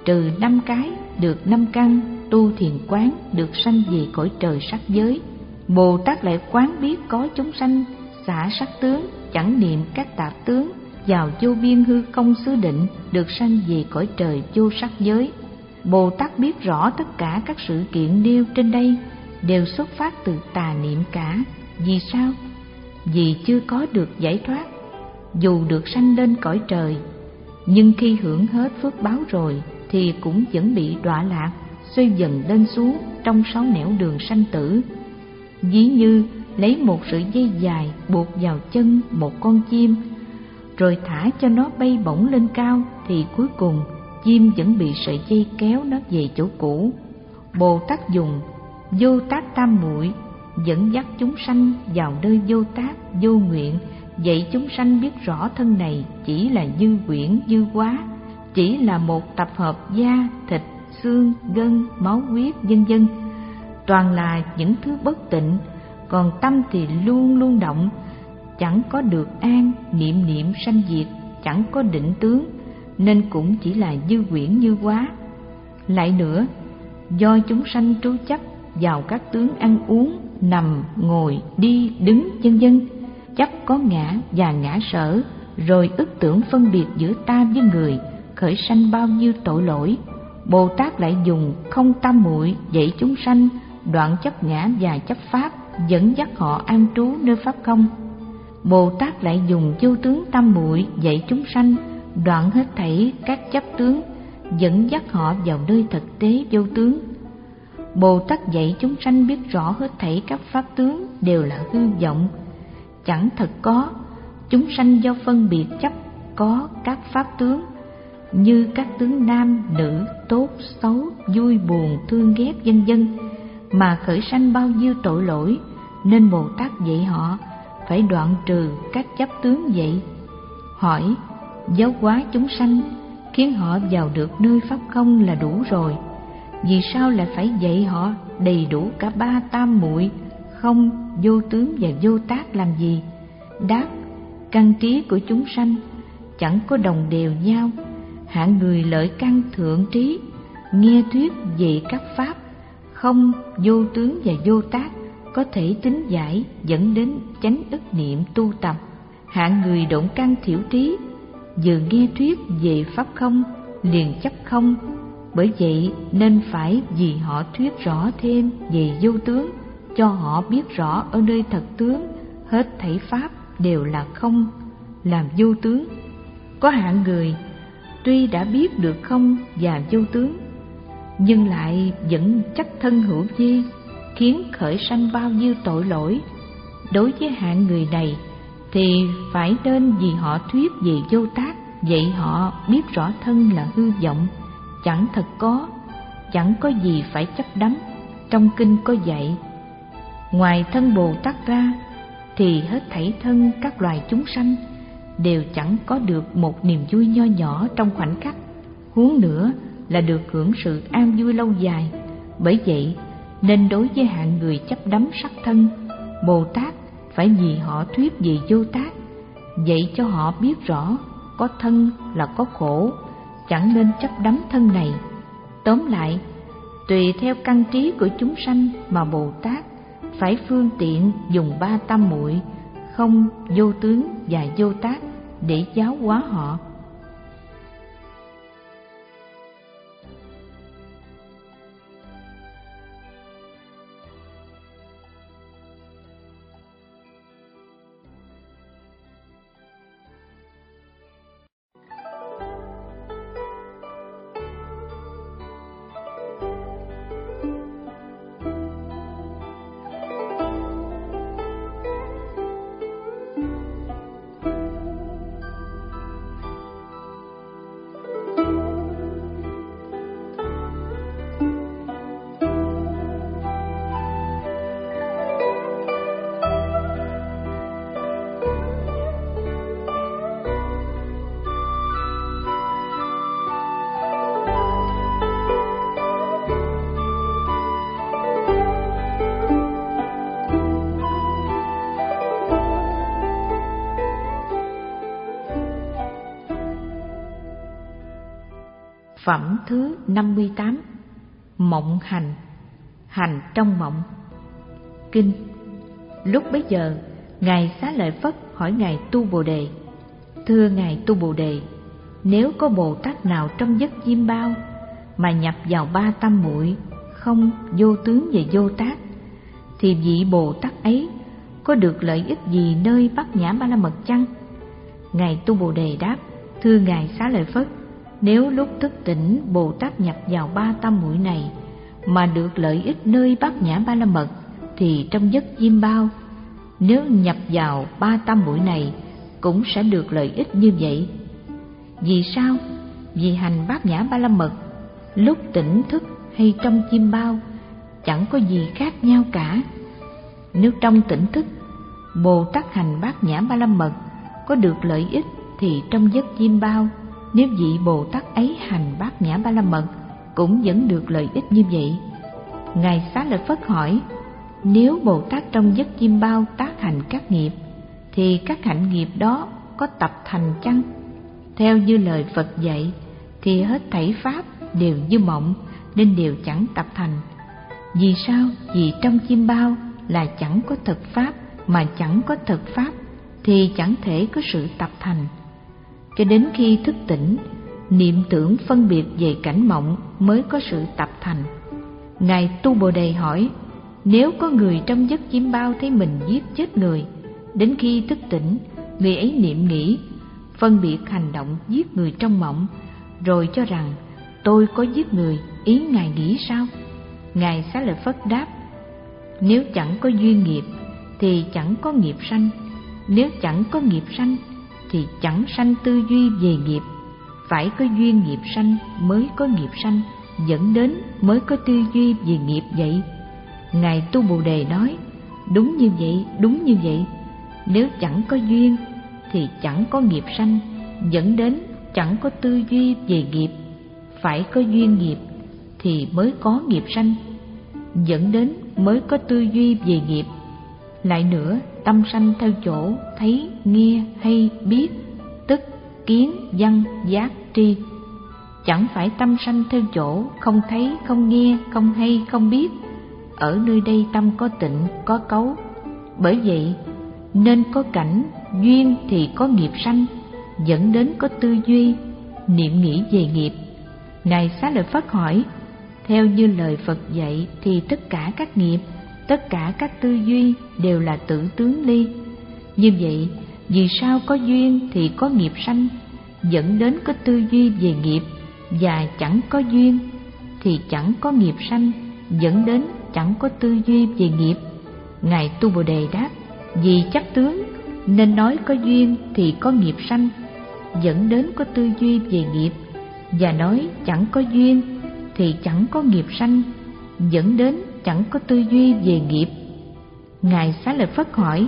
trừ năm cái được năm căn, tu thiền quán được sanh về cõi trời sắc giới. Bồ Tát lại quán biết có chúng sanh xả sắc tướng, chẳng niệm các tạp tướng, vào vô biên hư không xứ định được sanh về cõi trời vô sắc giới. Bồ Tát biết rõ tất cả các sự kiện nêu trên đây đều xuất phát từ tà niệm cả. Vì sao? Vì chưa có được giải thoát. Dù được sanh lên cõi trời, nhưng khi hưởng hết phước báo rồi thì cũng vẫn bị đọa lạc, xoay dần lên xuống trong sáu nẻo đường sanh tử. Ví như lấy một sợi dây dài buộc vào chân một con chim, rồi thả cho nó bay bổng lên cao, thì cuối cùng chim vẫn bị sợi dây kéo nó về chỗ cũ. Bồ Tát dùng vô tác tam muội dẫn dắt chúng sanh vào nơi vô tác vô nguyện, dạy chúng sanh biết rõ thân này chỉ là dư quyển dư hóa, chỉ là một tập hợp da, thịt, xương, gân, máu huyết vân vân, toàn là những thứ bất tịnh, còn tâm thì luôn luôn động, chẳng có được an, niệm niệm sanh diệt, chẳng có định tướng, nên cũng chỉ là dư quyển dư hóa. Lại nữa, do chúng sanh trú chấp vào các tướng ăn uống, nằm, ngồi, đi, đứng vân vân, chấp có ngã và ngã sở, rồi ức tưởng phân biệt giữa ta với người, khởi sanh bao nhiêu tội lỗi. Bồ Tát lại dùng không tam muội dạy chúng sanh đoạn chấp ngã và chấp pháp, dẫn dắt họ an trú nơi pháp không. Bồ Tát lại dùng vô tướng tam muội dạy chúng sanh đoạn hết thảy các chấp tướng, dẫn dắt họ vào nơi thực tế vô tướng. Bồ Tát dạy chúng sanh biết rõ hết thảy các pháp tướng đều là hư vọng, chẳng thật có. Chúng sanh do phân biệt chấp có các pháp tướng, như các tướng nam, nữ, tốt, xấu, vui, buồn, thương ghét vân vân, mà khởi sanh bao nhiêu tội lỗi, nên Bồ Tát dạy họ phải đoạn trừ các chấp tướng vậy. Hỏi, giáo hóa chúng sanh, khiến họ vào được nơi pháp không là đủ rồi, vì sao lại phải dạy họ đầy đủ cả ba tam muội không, vô tướng và vô tác làm gì? Đáp, căn trí của chúng sanh chẳng có đồng đều nhau. Hạng người lợi căn thượng trí, nghe thuyết về các pháp không, vô tướng và vô tác, có thể tính giải dẫn đến chánh ức niệm tu tập. Hạng người độn căn thiểu trí, vừa nghe thuyết về pháp không liền chấp không. Bởi vậy nên phải vì họ thuyết rõ thêm về vô tướng, cho họ biết rõ ở nơi thật tướng hết thảy pháp đều là không, làm vô tướng. Có hạng người tuy đã biết được không và vô tướng, nhưng lại vẫn chấp thân hữu vi, khiến khởi sanh bao nhiêu tội lỗi. Đối với hạng người này thì phải nên vì họ thuyết về vô tác, dạy họ biết rõ thân là hư vọng, chẳng thật có, chẳng có gì phải chấp đắm. Trong kinh có dạy, ngoài thân Bồ Tát ra thì hết thảy thân các loài chúng sanh đều chẳng có được một niềm vui nho nhỏ trong khoảnh khắc, huống nữa là được hưởng sự an vui lâu dài. Bởi vậy nên đối với hạng người chấp đắm sắc thân, Bồ Tát phải vì họ thuyết về vô tác, dạy cho họ biết rõ có thân là có khổ, chẳng nên chấp đắm thân này. Tóm lại, tùy theo căn trí của chúng sanh mà Bồ Tát phải phương tiện dùng ba tam muội không, vô tướng và vô tác để giáo hóa họ. Phẩm thứ năm mươi tám. Mộng hành. Hành trong mộng. Kinh. Lúc bấy giờ, Ngài Xá Lợi Phất hỏi Ngài Tu Bồ Đề: Thưa Ngài Tu Bồ Đề, nếu có Bồ Tát nào trong giấc chiêm bao mà nhập vào ba tam muội không, vô tướng và vô tác, thì vị Bồ Tát ấy có được lợi ích gì nơi Bát Nhã Ba La Mật chăng? Ngài Tu Bồ Đề đáp: Thưa Ngài Xá Lợi Phất, nếu lúc thức tỉnh Bồ Tát nhập vào ba tam muội này mà được lợi ích nơi Bát Nhã Ba La Mật, thì trong giấc chiêm bao, nếu nhập vào ba tam muội này cũng sẽ được lợi ích như vậy. Vì sao? Vì hành Bát Nhã Ba La Mật lúc tỉnh thức hay trong chiêm bao chẳng có gì khác nhau cả. Nếu trong tỉnh thức Bồ Tát hành Bát Nhã Ba La Mật có được lợi ích, thì trong giấc chiêm bao, nếu vị Bồ Tát ấy hành Bát Nhã Ba La Mật cũng vẫn được lợi ích như vậy. Ngài Xá Lợi Phất hỏi: Nếu Bồ Tát trong giấc chiêm bao tác hành các nghiệp, thì các hạnh nghiệp đó có tập thành chăng? Theo như lời Phật dạy, thì hết thảy pháp đều như mộng, nên đều chẳng tập thành. Vì sao? Vì trong chiêm bao là chẳng có thực pháp, mà chẳng có thực pháp thì chẳng thể có sự tập thành. Cho đến khi thức tỉnh, niệm tưởng phân biệt về cảnh mộng mới có sự tập thành. Ngài Tu Bồ Đề hỏi: Nếu có người trong giấc chiêm bao thấy mình giết chết người, đến khi thức tỉnh, người ấy niệm nghĩ, phân biệt hành động giết người trong mộng, rồi cho rằng tôi có giết người, ý Ngài nghĩ sao? Ngài Xá Lợi Phất đáp: Nếu chẳng có duyên nghiệp thì chẳng có nghiệp sanh, nếu chẳng có nghiệp sanh thì chẳng sanh tư duy về nghiệp. Phải có duyên nghiệp sanh mới có nghiệp sanh, dẫn đến mới có tư duy về nghiệp vậy. Ngài Tu Bồ Đề nói: Đúng như vậy, đúng như vậy. Nếu chẳng có duyên thì chẳng có nghiệp sanh, dẫn đến chẳng có tư duy về nghiệp. Phải có duyên nghiệp thì mới có nghiệp sanh, dẫn đến mới có tư duy về nghiệp. Lại nữa, tâm sanh theo chỗ thấy, nghe hay biết, tức kiến, văn, giác, tri. Chẳng phải tâm sanh theo chỗ không thấy, không nghe, không hay, không biết. Ở nơi đây tâm có tịnh, có cấu. Bởi vậy nên có cảnh, duyên thì có nghiệp sanh, dẫn đến có tư duy, niệm nghĩ về nghiệp. Ngài Xá Lợi Phất hỏi: Theo như lời Phật dạy thì tất cả các nghiệp, tất cả các tư duy đều là tự tướng ly. Như vậy, vì sao có duyên thì có nghiệp sanh, dẫn đến có tư duy về nghiệp, và chẳng có duyên thì chẳng có nghiệp sanh, dẫn đến chẳng có tư duy về nghiệp? Ngài Tu Bồ Đề đáp: Vì chấp tướng nên nói có duyên thì có nghiệp sanh, dẫn đến có tư duy về nghiệp, và nói chẳng có duyên thì chẳng có nghiệp sanh, dẫn đến chẳng có tư duy về nghiệp. Ngài Xá Lợi Phất hỏi: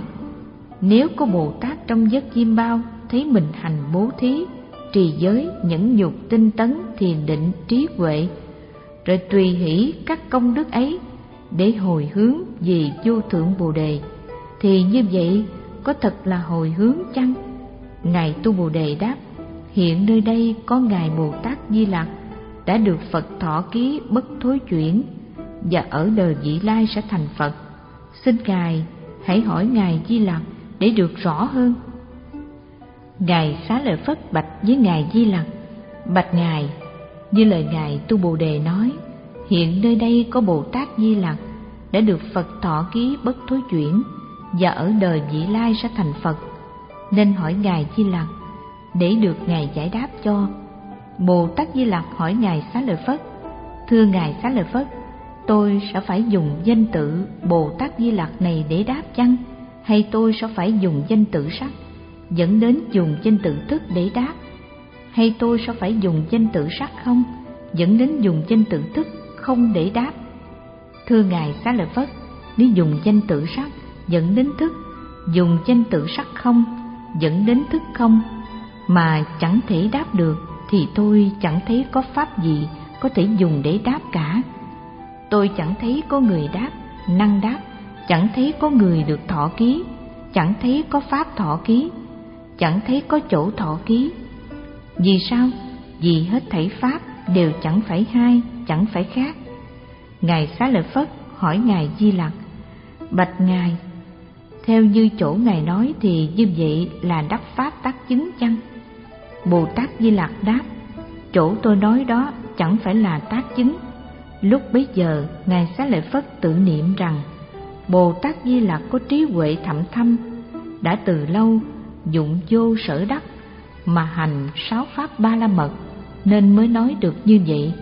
Nếu có Bồ Tát trong giấc chiêm bao thấy mình hành bố thí, trì giới, nhẫn nhục, tinh tấn, thiền định, trí huệ, rồi tùy hỷ các công đức ấy để hồi hướng về vô thượng Bồ Đề, thì như vậy có thật là hồi hướng chăng? Ngài Tu Bồ Đề đáp: Hiện nơi đây có Ngài Bồ Tát Di Lặc đã được Phật thọ ký bất thối chuyển, và ở đời vị lai sẽ thành Phật. Xin Ngài hãy hỏi Ngài Di Lặc để được rõ hơn. Ngài Xá Lợi Phất bạch với Ngài Di Lặc: Bạch Ngài, như lời Ngài Tu Bồ Đề nói, hiện nơi đây có Bồ Tát Di Lặc đã được Phật thọ ký bất thối chuyển, và ở đời vị lai sẽ thành Phật. Nên hỏi Ngài Di Lặc để được Ngài giải đáp cho. Bồ Tát Di Lặc hỏi Ngài Xá Lợi Phất: Thưa Ngài Xá Lợi Phất, tôi sẽ phải dùng danh tự Bồ Tát Di Lặc này để đáp chăng? Hay tôi sẽ phải dùng danh tự sắc, dẫn đến dùng danh tự thức để đáp? Hay tôi sẽ phải dùng danh tự sắc không, dẫn đến dùng danh tự thức không để đáp? Thưa Ngài Xá Lợi Phất, nếu dùng danh tự sắc dẫn đến thức, dùng danh tự sắc không dẫn đến thức không, mà chẳng thể đáp được, thì tôi chẳng thấy có pháp gì có thể dùng để đáp cả. Tôi chẳng thấy có người đáp, năng đáp, chẳng thấy có người được thọ ký, chẳng thấy có pháp thọ ký, chẳng thấy có chỗ thọ ký. Vì sao? Vì hết thảy pháp đều chẳng phải hai, chẳng phải khác. Ngài Xá Lợi Phất hỏi Ngài Di Lặc: Bạch Ngài, theo như chỗ Ngài nói thì như vậy là đắc pháp tác chứng chăng? Bồ Tát Di Lặc đáp: Chỗ tôi nói đó chẳng phải là tác chứng. Lúc bấy giờ Ngài Xá Lợi Phất tự niệm rằng Bồ Tát Di Lặc có trí huệ thậm thâm, đã từ lâu dụng vô sở đắc mà hành sáu pháp ba la mật, nên mới nói được như vậy.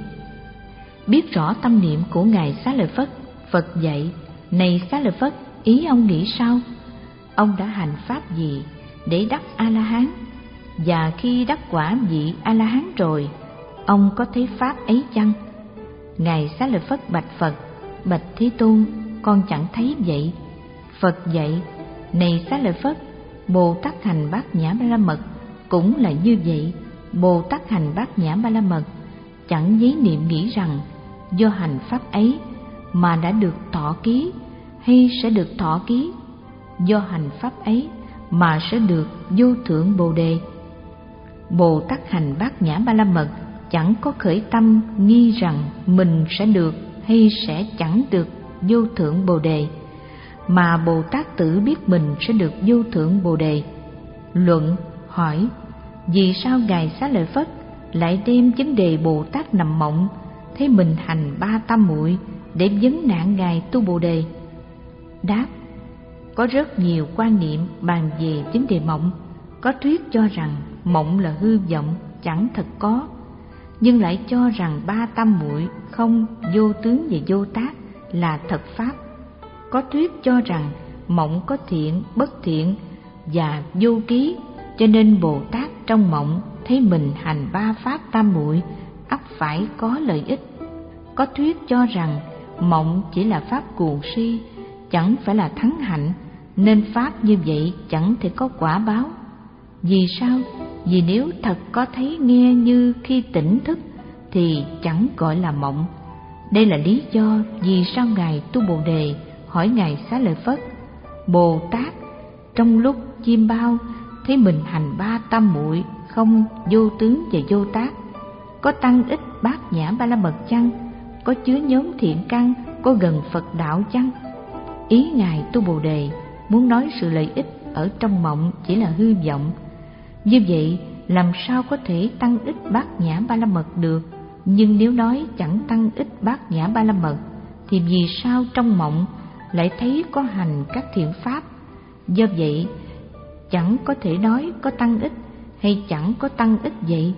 Biết rõ tâm niệm của Ngài Xá Lợi Phất, Phật dạy: Này Xá Lợi Phất, ý ông nghĩ sao? Ông đã hành pháp gì để đắc A-la-hán? Và khi đắc quả vị A-la-hán rồi, ông có thấy pháp ấy chăng? Ngài Xá Lợi Phất bạch Phật: Bạch Thế Tôn, con chẳng thấy vậy. Phật dạy: Này Xá Lợi Phất, Bồ Tát hành bát nhã ba la mật cũng là như vậy. Bồ Tát hành bát nhã ba la mật chẳng giấy niệm nghĩ rằng do hành pháp ấy mà đã được thọ ký hay sẽ được thọ ký, do hành pháp ấy mà sẽ được vô thượng bồ đề. Bồ Tát hành bát nhã ba la mật chẳng có khởi tâm nghi rằng mình sẽ được hay sẽ chẳng được vô thượng bồ đề, mà Bồ Tát tự biết mình sẽ được vô thượng bồ đề. Luận hỏi: Vì sao Ngài Xá Lợi Phất lại đem vấn đề Bồ Tát nằm mộng thấy mình hành ba tam muội để vấn nạn Ngài tu bồ đề? Đáp: Có rất nhiều quan niệm bàn về vấn đề mộng. Có thuyết cho rằng mộng là hư vọng, chẳng thật có, nhưng lại cho rằng ba tam muội không, vô tướng và vô tác là thật pháp. Có thuyết cho rằng mộng có thiện, bất thiện và vô ký, cho nên Bồ Tát trong mộng thấy mình hành ba pháp tam muội ắt phải có lợi ích. Có thuyết cho rằng mộng chỉ là pháp cuồng si, chẳng phải là thắng hạnh, nên pháp như vậy chẳng thể có quả báo. Vì sao? Vì nếu thật có thấy nghe như khi tỉnh thức thì chẳng gọi là mộng. Đây là lý do vì sao Ngài tu bồ đề hỏi Ngài Xá Lợi Phất: Bồ Tát trong lúc chiêm bao thấy mình hành ba tam muội không, vô tướng và vô tác, có tăng ích bát nhã ba la mật chăng? Có chứa nhóm thiện căn, có gần Phật đạo chăng? Ý Ngài tu bồ đề muốn nói sự lợi ích ở trong mộng chỉ là hư vọng. Như vậy làm sao có thể tăng ích bát nhã ba la mật được? Nhưng nếu nói chẳng tăng ích bát nhã ba la mật thì vì sao trong mộng lại thấy có hành các thiện pháp? Do vậy chẳng có thể nói có tăng ích hay chẳng có tăng ích vậy.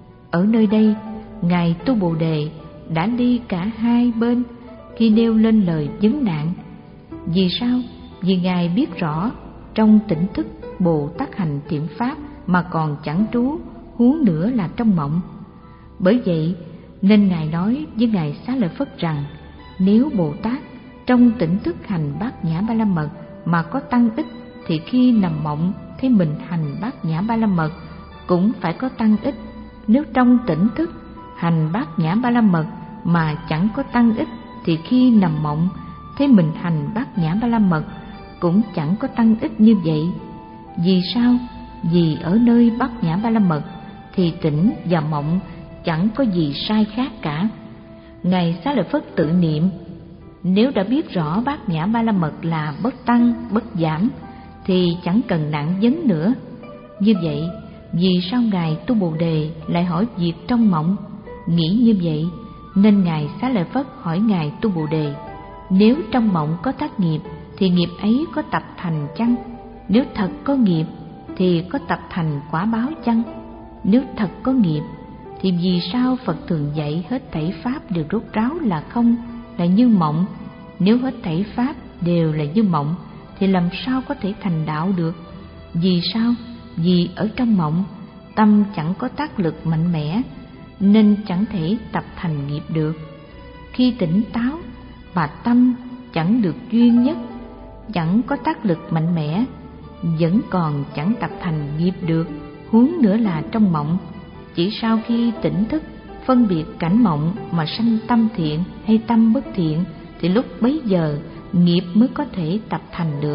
Ở nơi đây Ngài tu bồ đề đã ly cả hai bên khi nêu lên lời vấn nạn. Vì sao? Vì Ngài biết rõ trong tỉnh thức Bồ Tát hành thiện pháp mà còn chẳng trú, huống nữa là trong mộng. Bởi vậy nên Ngài nói với Ngài Xá Lợi Phất rằng nếu Bồ Tát trong tỉnh thức hành bát nhã ba la mật mà có tăng ích thì khi nằm mộng thấy mình hành bát nhã ba la mật cũng phải có tăng ích. Nếu trong tỉnh thức hành bát nhã ba la mật mà chẳng có tăng ích thì khi nằm mộng thấy mình hành bát nhã ba la mật cũng chẳng có tăng ích như vậy. Vì sao? Vì ở nơi bát nhã ba la mật thì tỉnh và mộng chẳng có gì sai khác cả. Ngài Xá Lợi Phất tự niệm: Nếu đã biết rõ bát nhã ba la mật là bất tăng, bất giảm thì chẳng cần nặng vấn nữa. Như vậy, vì sao Ngài tu bồ đề lại hỏi việc trong mộng? Nghĩ như vậy nên Ngài Xá Lợi Phất hỏi Ngài tu bồ đề: Nếu trong mộng có tác nghiệp thì nghiệp ấy có tập thành chăng? Nếu thật có nghiệp thì có tập thành quả báo chăng? Nếu thật có nghiệp thì vì sao Phật thường dạy hết thảy pháp đều rốt ráo là không, là như mộng? Nếu hết thảy pháp đều là như mộng thì làm sao có thể thành đạo được? Vì sao? Vì ở trong mộng tâm chẳng có tác lực mạnh mẽ nên chẳng thể tập thành nghiệp được. Khi tỉnh táo mà tâm chẳng được duyên nhất, chẳng có tác lực mạnh mẽ, vẫn còn chẳng tập thành nghiệp được, huống nữa là trong mộng. Chỉ sau khi tỉnh thức phân biệt cảnh mộng mà sanh tâm thiện hay tâm bất thiện thì lúc bấy giờ nghiệp mới có thể tập thành được.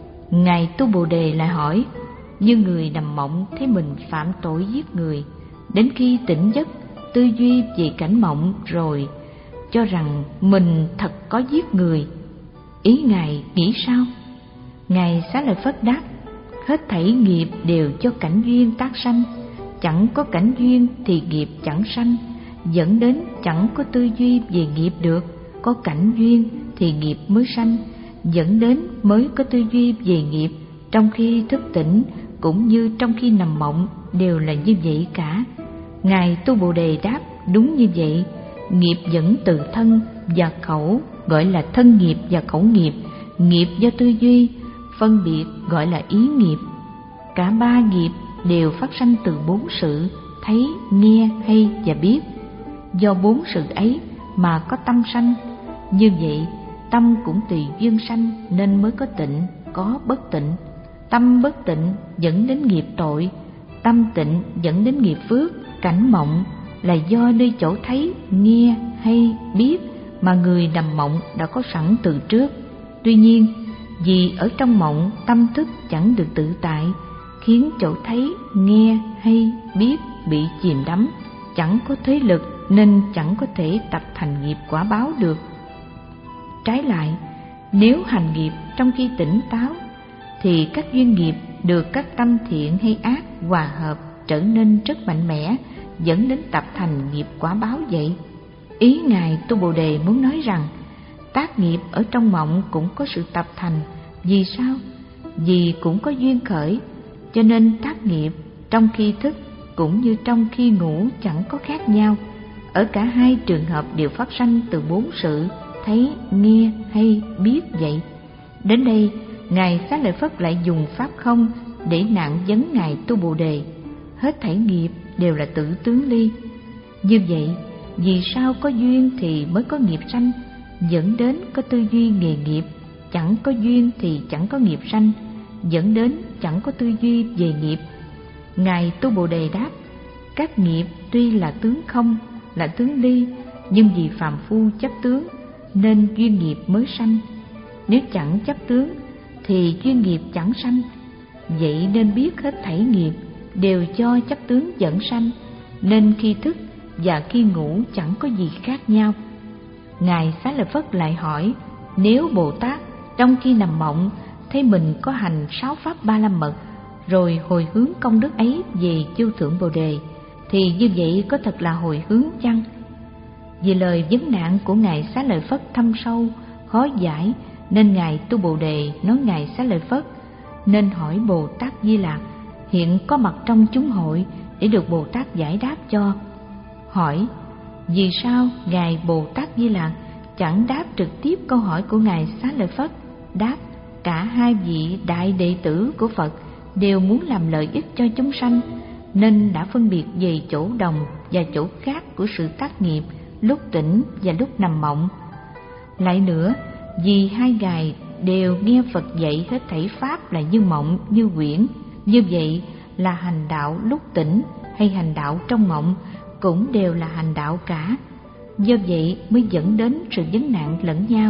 Ngài tu bồ đề lại hỏi: Như người nằm mộng thấy mình phạm tội giết người, đến khi tỉnh giấc tư duy về cảnh mộng rồi cho rằng mình thật có giết người. Ý Ngài nghĩ sao? Ngài Xá Lợi Phất đáp: hết thảy nghiệp đều cho cảnh duyên tác sanh, chẳng có cảnh duyên thì nghiệp chẳng sanh, dẫn đến chẳng có tư duy về nghiệp được. Có cảnh duyên thì nghiệp mới sanh, dẫn đến mới có tư duy về nghiệp. Trong khi thức tỉnh cũng như trong khi nằm mộng đều là như vậy cả. Ngài Tu Bồ Đề đáp: đúng như vậy. Nghiệp dẫn từ thân và khẩu gọi là thân nghiệp và khẩu nghiệp. Nghiệp do tư duy phân biệt gọi là ý nghiệp. Cả ba nghiệp đều phát sanh từ bốn sự thấy, nghe, hay và biết. Do bốn sự ấy mà có tâm sanh. Như vậy tâm cũng tùy duyên sanh nên mới có tịnh, có bất tịnh. Tâm bất tịnh dẫn đến nghiệp tội, tâm tịnh dẫn đến nghiệp phước. Cảnh mộng là do nơi chỗ thấy, nghe, hay, biết mà người nằm mộng đã có sẵn từ trước. Tuy nhiên, vì ở trong mộng tâm thức chẳng được tự tại, khiến chỗ thấy, nghe, hay, biết bị chìm đắm, chẳng có thế lực nên chẳng có thể tập thành nghiệp quả báo được. Trái lại, nếu hành nghiệp trong khi tỉnh táo thì các duyên nghiệp được các tâm thiện hay ác hòa hợp trở nên rất mạnh mẽ, dẫn đến tập thành nghiệp quả báo vậy. Ý Ngài Tu Bồ Đề muốn nói rằng tác nghiệp ở trong mộng cũng có sự tập thành. Vì sao? Vì cũng có duyên khởi, cho nên tác nghiệp trong khi thức cũng như trong khi ngủ chẳng có khác nhau. Ở cả hai trường hợp đều phát sanh từ bốn sự thấy, nghe, hay, biết vậy. Đến đây, Ngài Xá Lợi Phất lại dùng pháp không để nạn vấn Ngài Tu Bồ Đề. Hết thảy nghiệp đều là tự tướng ly. Như vậy, vì sao có duyên thì mới có nghiệp sanh, dẫn đến có tư duy nghề nghiệp. Chẳng có duyên thì chẳng có nghiệp sanh, dẫn đến chẳng có tư duy về nghiệp. Ngài Tu Bồ Đề đáp: các nghiệp tuy là tướng không, là tướng ly, nhưng vì phàm phu chấp tướng nên duyên nghiệp mới sanh. Nếu chẳng chấp tướng thì duyên nghiệp chẳng sanh. Vậy nên biết hết thảy nghiệp đều do chấp tướng dẫn sanh, nên khi thức và khi ngủ chẳng có gì khác nhau. Ngài Xá Lợi Phất lại hỏi: nếu Bồ Tát trong khi nằm mộng thấy mình có hành sáu pháp ba la mật, rồi hồi hướng công đức ấy về chư thượng Bồ Đề, thì như vậy có thật là hồi hướng chăng? Vì lời vấn nạn của Ngài Xá Lợi Phất thâm sâu, khó giải, nên Ngài Tu Bồ Đề nói Ngài Xá Lợi Phất nên hỏi Bồ Tát Di Lặc hiện có mặt trong chúng hội để được Bồ Tát giải đáp cho. Hỏi: vì sao Ngài Bồ Tát Di Lặc chẳng đáp trực tiếp câu hỏi của Ngài Xá Lợi Phất? Đáp: cả hai vị đại đệ tử của Phật đều muốn làm lợi ích cho chúng sanh, nên đã phân biệt về chỗ đồng và chỗ khác của sự tác nghiệp lúc tỉnh và lúc nằm mộng. Lại nữa, vì hai ngài đều nghe Phật dạy hết thảy pháp là như mộng, như huyễn, như vậy là hành đạo lúc tỉnh hay hành đạo trong mộng cũng đều là hành đạo cả. Do vậy mới dẫn đến sự vấn nạn lẫn nhau.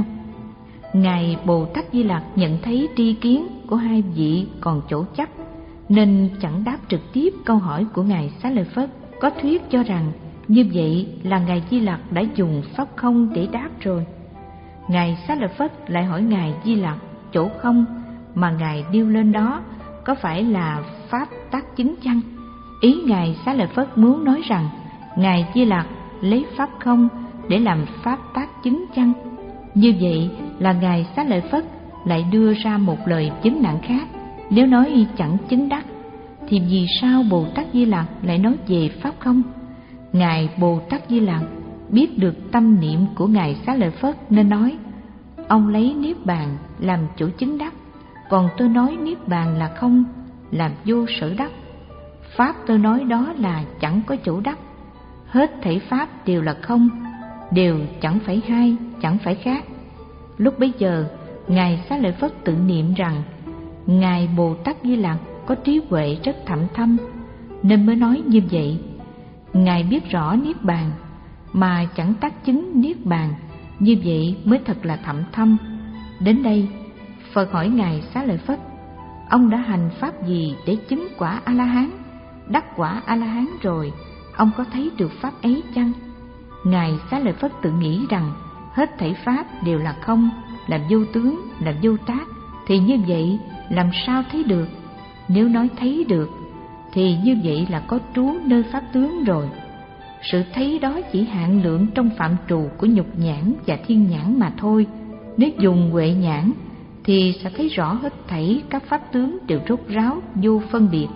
Ngài Bồ Tát Di Lặc nhận thấy tri kiến của hai vị còn chỗ chấp, nên chẳng đáp trực tiếp câu hỏi của Ngài Xá Lợi Phất. Có thuyết cho rằng như vậy là Ngài Di Lặc đã dùng pháp không để đáp rồi. Ngài Xá Lợi Phất lại hỏi Ngài Di Lặc chỗ không mà Ngài nêu lên đó có phải là pháp tác chứng chăng? Ý Ngài Xá Lợi Phất muốn nói rằng Ngài Di Lặc lấy pháp không để làm pháp tác chứng chăng? Như vậy là Ngài Xá Lợi Phất lại đưa ra một lời vấn nạn khác. Nếu nói chẳng chứng đắc thì vì sao Bồ Tát Di Lặc lại nói về pháp không? Ngài Bồ Tát Di Lặc biết được tâm niệm của Ngài Xá Lợi Phất nên nói: ông lấy niết bàn làm chỗ chứng đắc, còn tôi nói niết bàn là không, làm vô sở đắc. Pháp tôi nói đó là chẳng có chỗ đắc. Hết thảy pháp đều là không, đều chẳng phải hai, chẳng phải khác. Lúc bấy giờ, Ngài Xá Lợi Phất tự niệm rằng Ngài Bồ Tát Di Lặc có trí huệ rất thẳm thâm, nên mới nói như vậy. Ngài biết rõ niết bàn mà chẳng tác chứng niết bàn, như vậy mới thật là thẳm thâm. Đến đây, Phật hỏi Ngài Xá Lợi Phất: ông đã hành pháp gì để chứng quả A-la-hán? Đắc quả A-la-hán rồi, ông có thấy được pháp ấy chăng? Ngài Xá Lợi Phất tự nghĩ rằng hết thảy pháp đều là không, là vô tướng, là vô tác, thì như vậy làm sao thấy được? Nếu nói thấy được thì như vậy là có trú nơi pháp tướng rồi. Sự thấy đó chỉ hạn lượng trong phạm trù của nhục nhãn và thiên nhãn mà thôi. Nếu dùng huệ nhãn thì sẽ thấy rõ hết thảy các pháp tướng đều rốt ráo vô phân biệt.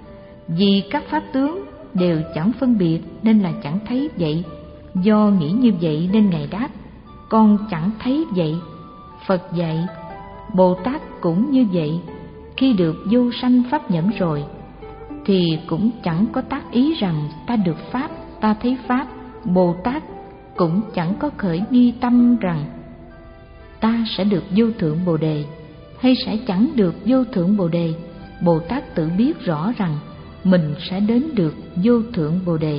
Vì các pháp tướng đều chẳng phân biệt nên là chẳng thấy vậy. Do nghĩ như vậy nên Ngài đáp: con chẳng thấy vậy. Phật dạy: Bồ Tát cũng như vậy, khi được vô sanh pháp nhẫn rồi thì cũng chẳng có tác ý rằng ta được pháp, ta thấy pháp. Bồ Tát cũng chẳng có khởi nghi tâm rằng ta sẽ được vô thượng Bồ đề hay sẽ chẳng được vô thượng Bồ đề. Bồ Tát tự biết rõ rằng mình sẽ đến được vô thượng Bồ đề.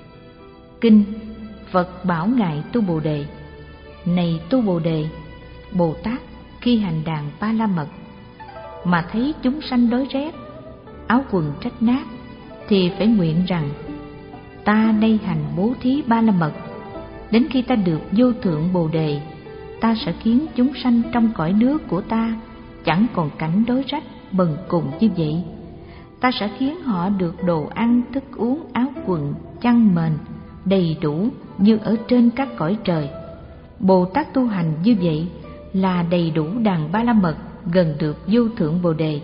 Kinh Phật bảo Ngài Tu Bồ Đề: này Tu Bồ Đề, Bồ Tát khi hành đàn Ba La Mật mà thấy chúng sanh đói rét, áo quần rách nát, thì phải nguyện rằng ta đây hành bố thí Ba La Mật, đến khi ta được vô thượng Bồ đề, ta sẽ khiến chúng sanh trong cõi nước của ta chẳng còn cảnh đói rách bần cùng như vậy. Ta sẽ khiến họ được đồ ăn, thức uống, áo quần, chăn mền đầy đủ như ở trên các cõi trời. Bồ Tát tu hành như vậy là đầy đủ đàn Ba La Mật, gần được vô thượng Bồ đề.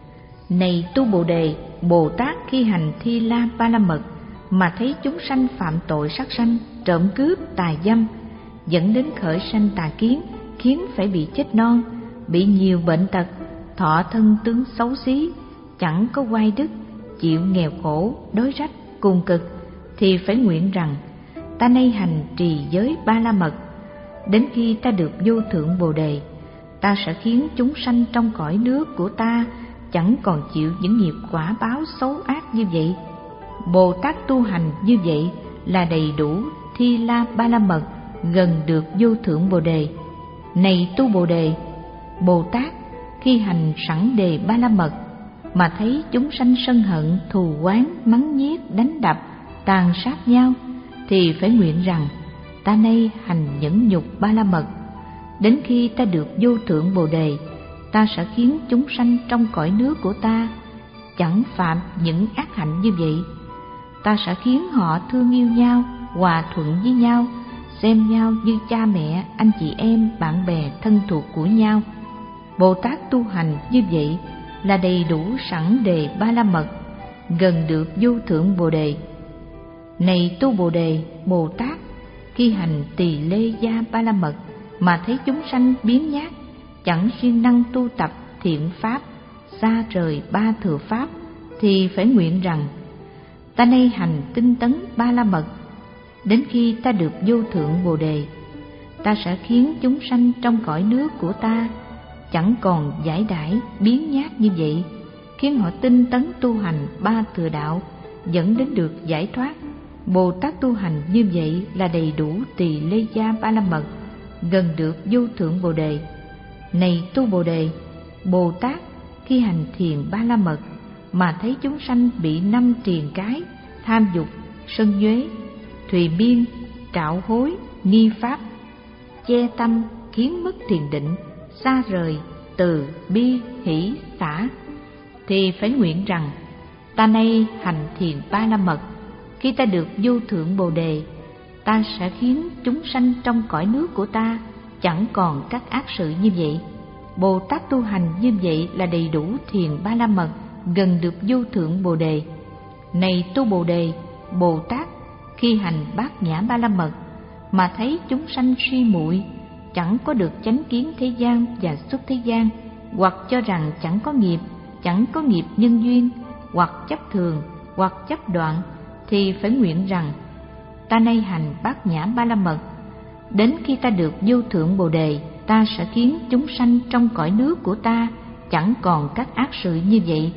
Này Tu Bồ Đề, Bồ Tát khi hành Thi La Ba La Mật mà thấy chúng sanh phạm tội sát sanh, trộm cướp, tà dâm, dẫn đến khởi sanh tà kiến, khiến phải bị chết non, bị nhiều bệnh tật, thọ thân tướng xấu xí, chẳng có oai đức, chịu nghèo khổ, đói rách, cùng cực, thì phải nguyện rằng ta nay hành trì giới Ba La Mật, đến khi ta được vô thượng Bồ đề, ta sẽ khiến chúng sanh trong cõi nước của ta chẳng còn chịu những nghiệp quả báo xấu ác như vậy. Bồ Tát tu hành như vậy là đầy đủ Thi La Ba La Mật, gần được vô thượng Bồ đề. Này Tu Bồ Đề, Bồ Tát khi hành sẵn đề Ba La Mật mà thấy chúng sanh sân hận, thù oán, mắng nhiếc, đánh đập, tàn sát nhau, thì phải nguyện rằng ta nay hành nhẫn nhục Ba La Mật, đến khi ta được vô thượng Bồ đề, ta sẽ khiến chúng sanh trong cõi nước của ta chẳng phạm những ác hạnh như vậy. Ta sẽ khiến họ thương yêu nhau, hòa thuận với nhau, xem nhau như cha mẹ, anh chị em, bạn bè thân thuộc của nhau. Bồ Tát tu hành như vậy là đầy đủ sẵn đề Ba La Mật, gần được vô thượng Bồ đề. Này Tu Bồ Đề, Bồ Tát khi hành Tỳ Lê Gia Ba La Mật mà thấy chúng sanh biếng nhác, chẳng siêng năng tu tập thiện pháp, xa rời ba thừa pháp, thì phải nguyện rằng ta nay hành tinh tấn Ba La Mật, đến khi ta được vô thượng Bồ đề, ta sẽ khiến chúng sanh trong cõi nước của ta chẳng còn giải đãi biếng nhác như vậy, khiến họ tinh tấn tu hành ba thừa đạo, dẫn đến được giải thoát. Bồ Tát tu hành như vậy là đầy đủ Tỳ Lê Gia Ba La Mật, gần được vô thượng Bồ đề. Này Tu Bồ Đề, Bồ Tát khi hành thiền Ba La Mật mà thấy chúng sanh bị năm triền cái, tham dục, sân nhuế, thùy miên, trạo hối, nghi pháp, che tâm, khiến mất thiền định, xa rời từ bi hỷ xả, thì phải nguyện rằng ta nay hành thiền Ba La Mật, khi ta được vô thượng Bồ đề, ta sẽ khiến chúng sanh trong cõi nước của ta chẳng còn các ác sự như vậy. Bồ Tát tu hành như vậy là đầy đủ thiền Ba La Mật, gần được vô thượng Bồ đề. Này Tu Bồ Đề, Bồ Tát khi hành Bát Nhã Ba La Mật mà thấy chúng sanh suy muội, chẳng có được chánh kiến thế gian và xuất thế gian, hoặc cho rằng chẳng có nghiệp, chẳng có nghiệp nhân duyên, hoặc chấp thường, hoặc chấp đoạn, thì phải nguyện rằng ta nay hành Bát Nhã Ba La Mật, đến khi ta được vô thượng Bồ đề, ta sẽ khiến chúng sanh trong cõi nước của ta chẳng còn các ác sự như vậy.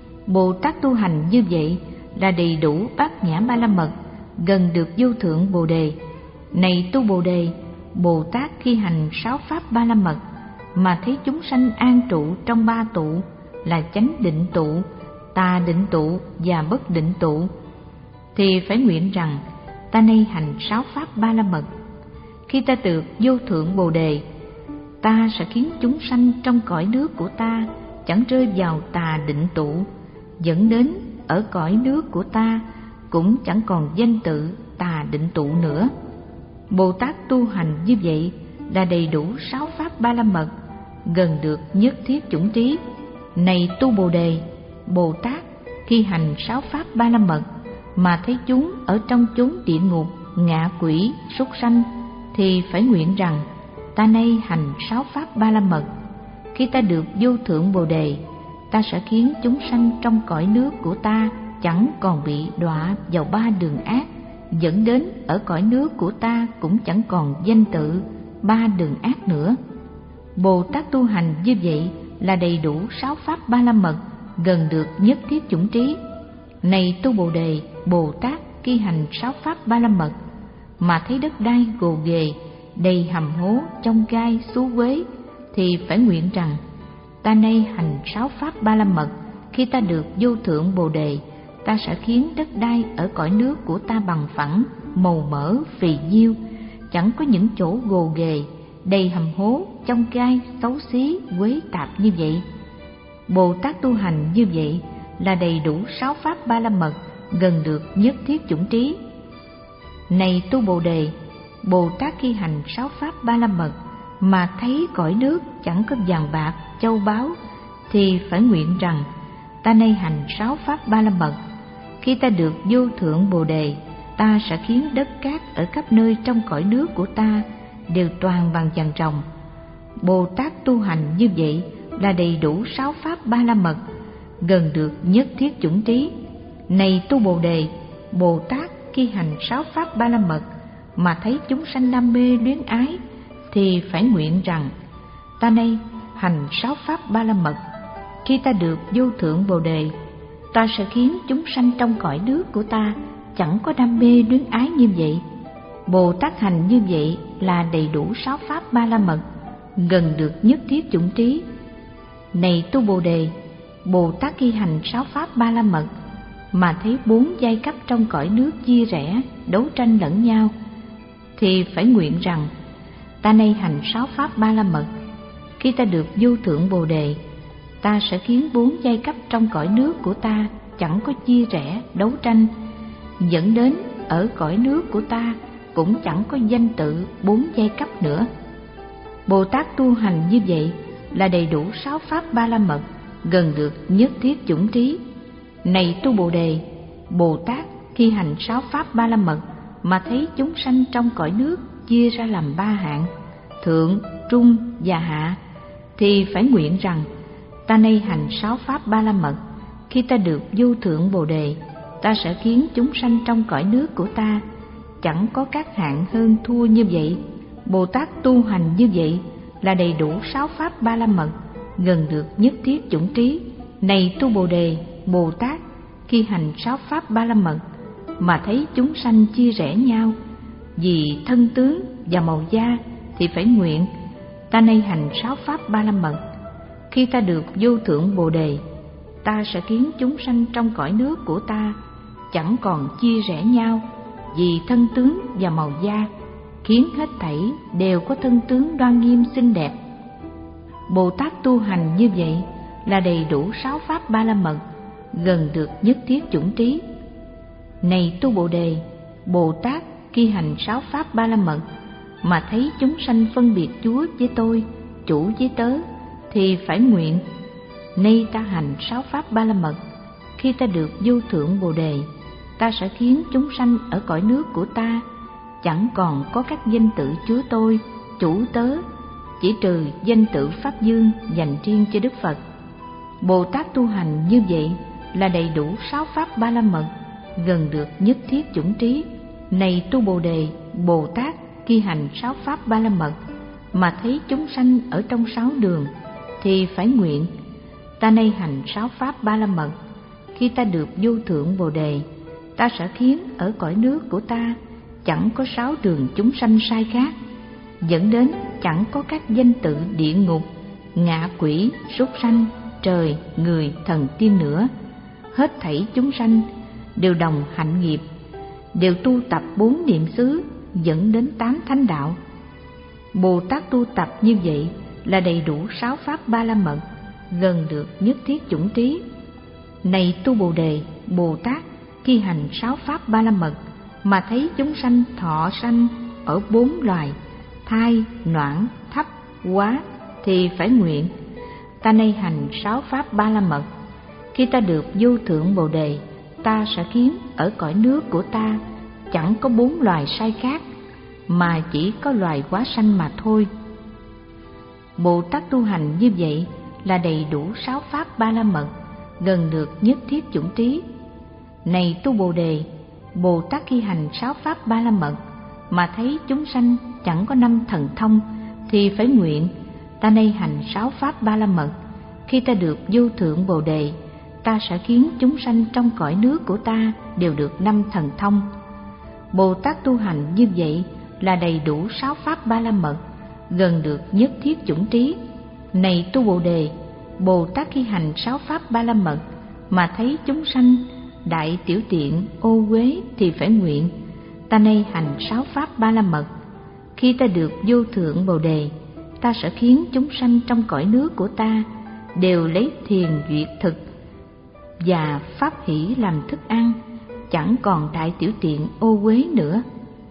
Bồ Tát tu hành như vậy là đầy đủ Bát Nhã Ba La Mật, gần được vô thượng Bồ đề. Này Tu Bồ Đề, Bồ Tát khi hành sáu pháp Ba La Mật mà thấy chúng sanh an trụ trong ba tụ là chánh định tụ, tà định tụ và bất định tụ, thì phải nguyện rằng ta nay hành sáu pháp ba la mật. Khi ta được vô thượng Bồ đề, ta sẽ khiến chúng sanh trong cõi nước của ta chẳng rơi vào tà định tụ, dẫn đến ở cõi nước của ta cũng chẳng còn danh tự tà định tụ nữa. Bồ Tát tu hành như vậy là đầy đủ sáu pháp ba la mật, gần được nhất thiết chủng trí. Này tu Bồ đề, Bồ Tát khi hành sáu pháp ba la mật mà thấy chúng ở trong chốn địa ngục, ngạ quỷ, súc sanh, thì phải nguyện rằng ta nay hành sáu pháp ba la mật. Khi ta được vô thượng Bồ đề, ta sẽ khiến chúng sanh trong cõi nước của ta chẳng còn bị đọa vào ba đường ác, dẫn đến ở cõi nước của ta cũng chẳng còn danh tự ba đường ác nữa. Bồ Tát tu hành như vậy là đầy đủ sáu pháp ba la mật, gần được nhất thiết chủng trí. Này tu Bồ đề, Bồ Tát khi hành sáu pháp ba la mật mà thấy đất đai gồ ghề, đầy hầm hố, trong gai, xú uế, thì phải nguyện rằng ta nay hành sáu pháp ba la mật. Khi ta được vô thượng Bồ đề, ta sẽ khiến đất đai ở cõi nước của ta bằng phẳng, màu mỡ, phì nhiêu, chẳng có những chỗ gồ ghề, đầy hầm hố, trong gai, xấu xí, quế tạp như vậy. Bồ Tát tu hành như vậy là đầy đủ sáu pháp ba la mật, gần được nhất thiết chủng trí. Này tu Bồ đề, Bồ Tát khi hành sáu pháp ba la mật mà thấy cõi nước chẳng có vàng bạc, châu báu, thì phải nguyện rằng ta nay hành sáu pháp ba la mật. Khi ta được vô thượng Bồ đề, ta sẽ khiến đất cát ở khắp nơi trong cõi nước của ta đều toàn bằng vàng ròng. Bồ Tát tu hành như vậy là đầy đủ sáu pháp ba la mật, gần được nhất thiết chủng trí. Này tu Bồ đề, Bồ Tát khi hành sáu pháp ba la mật mà thấy chúng sanh đam mê luyến ái, thì phải nguyện rằng ta nay hành sáu pháp ba la mật. Khi ta được vô thượng Bồ đề, ta sẽ khiến chúng sanh trong cõi nước của ta chẳng có đam mê luyến ái như vậy. Bồ Tát hành như vậy là đầy đủ sáu pháp ba la mật, gần được nhất thiết chủng trí. Này tu Bồ đề, Bồ Tát khi hành sáu pháp ba la mật mà thấy bốn giai cấp trong cõi nước chia rẽ, đấu tranh lẫn nhau, thì phải nguyện rằng ta nay hành sáu pháp ba la mật. Khi ta được vô thượng Bồ đề, ta sẽ khiến bốn giai cấp trong cõi nước của ta chẳng có chia rẽ, đấu tranh, dẫn đến ở cõi nước của ta cũng chẳng có danh tự bốn giai cấp nữa. Bồ Tát tu hành như vậy là đầy đủ sáu pháp ba la mật, gần được nhất thiết chủng trí. Này tu Bồ đề, Bồ Tát khi hành sáu pháp ba la mật mà thấy chúng sanh trong cõi nước chia ra làm ba hạng, thượng, trung và hạ, thì phải nguyện rằng ta nay hành sáu pháp ba la mật. Khi ta được vô thượng Bồ đề, ta sẽ khiến chúng sanh trong cõi nước của ta chẳng có các hạng hơn thua như vậy. Bồ Tát tu hành như vậy là đầy đủ sáu pháp ba la mật, gần được nhất thiết chủng trí. Này tu Bồ đề, Bồ Tát khi hành sáu pháp ba la mật mà thấy chúng sanh chia rẽ nhau vì thân tướng và màu da, thì phải nguyện ta nay hành sáu pháp ba la mật. Khi ta được vô thượng Bồ đề, ta sẽ khiến chúng sanh trong cõi nước của ta chẳng còn chia rẽ nhau vì thân tướng và màu da, khiến hết thảy đều có thân tướng đoan nghiêm xinh đẹp. Bồ Tát tu hành như vậy là đầy đủ sáu pháp ba la mật, gần được nhất thiết chủng trí. Này tu Bồ đề, Bồ Tát khi hành sáu pháp ba la mật mà thấy chúng sanh phân biệt Chúa với tôi, chủ với tớ, thì phải nguyện nay ta hành sáu pháp ba la mật. Khi ta được vô thượng Bồ đề, ta sẽ khiến chúng sanh ở cõi nước của ta chẳng còn có các danh tự Chúa tôi, chủ tớ, chỉ trừ danh tự Pháp Dương dành riêng cho Đức Phật. Bồ Tát tu hành như vậy là đầy đủ sáu pháp ba la mật, gần được nhất thiết chủng trí. Này tu Bồ đề, Bồ Tát khi hành sáu pháp ba la mật mà thấy chúng sanh ở trong sáu đường, thì phải nguyện ta nay hành sáu pháp ba la mật. Khi ta được vô thượng Bồ đề, ta sẽ khiến ở cõi nước của ta chẳng có sáu đường chúng sanh sai khác, dẫn đến chẳng có các danh tự địa ngục, ngạ quỷ, súc sanh, trời, người, thần tiên nữa. Hết thảy chúng sanh đều đồng hạnh nghiệp, đều tu tập bốn niệm xứ dẫn đến tám thánh đạo. Bồ Tát tu tập như vậy là đầy đủ sáu pháp ba la mật, gần được nhất thiết chủng trí. Này tu Bồ Đề, Bồ Tát khi hành sáu pháp ba la mật mà thấy chúng sanh thọ sanh ở bốn loài thai, noãn, thấp, quá, thì phải nguyện: ta nay hành sáu pháp ba la mật, khi ta được vô thượng Bồ Đề, ta sẽ khiến ở cõi nước của ta chẳng có bốn loài sai khác, mà chỉ có loài quá sanh mà thôi. Bồ Tát tu hành như vậy là đầy đủ sáu pháp ba la mật, gần được nhất thiết chủng trí. Này tu Bồ Đề, Bồ Tát khi hành sáu pháp ba la mật mà thấy chúng sanh chẳng có năm thần thông, thì phải nguyện: ta nay hành sáu pháp ba la mật, khi ta được vô thượng Bồ Đề, ta sẽ khiến chúng sanh trong cõi nước của ta đều được năm thần thông. Bồ Tát tu hành như vậy là đầy đủ sáu pháp ba la mật, gần được nhất thiết chủng trí. Này tu Bồ Đề, Bồ Tát khi hành sáu pháp ba la mật mà thấy chúng sanh đại tiểu tiện, ô uế, thì phải nguyện: ta nay hành sáu pháp ba la mật, khi ta được vô thượng Bồ Đề, ta sẽ khiến chúng sanh trong cõi nước của ta đều lấy thiền duyệt thực và pháp hỷ làm thức ăn, chẳng còn đại tiểu tiện ô uế nữa.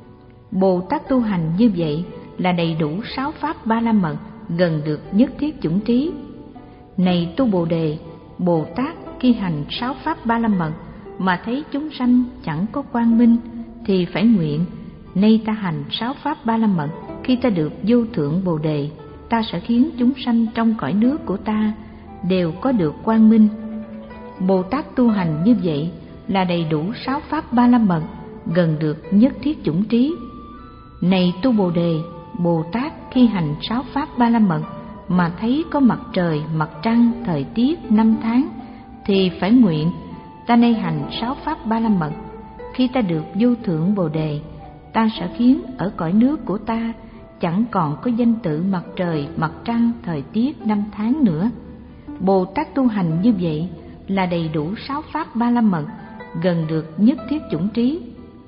Bồ Tát tu hành như vậy là đầy đủ sáu pháp ba la mật, gần được nhất thiết chủng trí. Này tu Bồ Đề, Bồ Tát khi hành sáu pháp ba la mật mà thấy chúng sanh chẳng có quang minh, thì phải nguyện: nay ta hành sáu pháp ba la mật, khi ta được vô thượng Bồ Đề, ta sẽ khiến chúng sanh trong cõi nước của ta đều có được quang minh. Bồ Tát tu hành như vậy là đầy đủ sáu pháp ba la mật, gần được nhất thiết chủng trí. Này tu Bồ Đề, Bồ Tát khi hành sáu pháp ba la mật mà thấy có mặt trời, mặt trăng, thời tiết, năm tháng, thì phải nguyện: ta nay hành sáu pháp ba la mật, khi ta được vô thượng Bồ Đề, ta sẽ khiến ở cõi nước của ta chẳng còn có danh tự mặt trời, mặt trăng, thời tiết, năm tháng nữa. Bồ Tát tu hành như vậy là đầy đủ sáu pháp ba la mật, gần được nhất thiết chủng trí.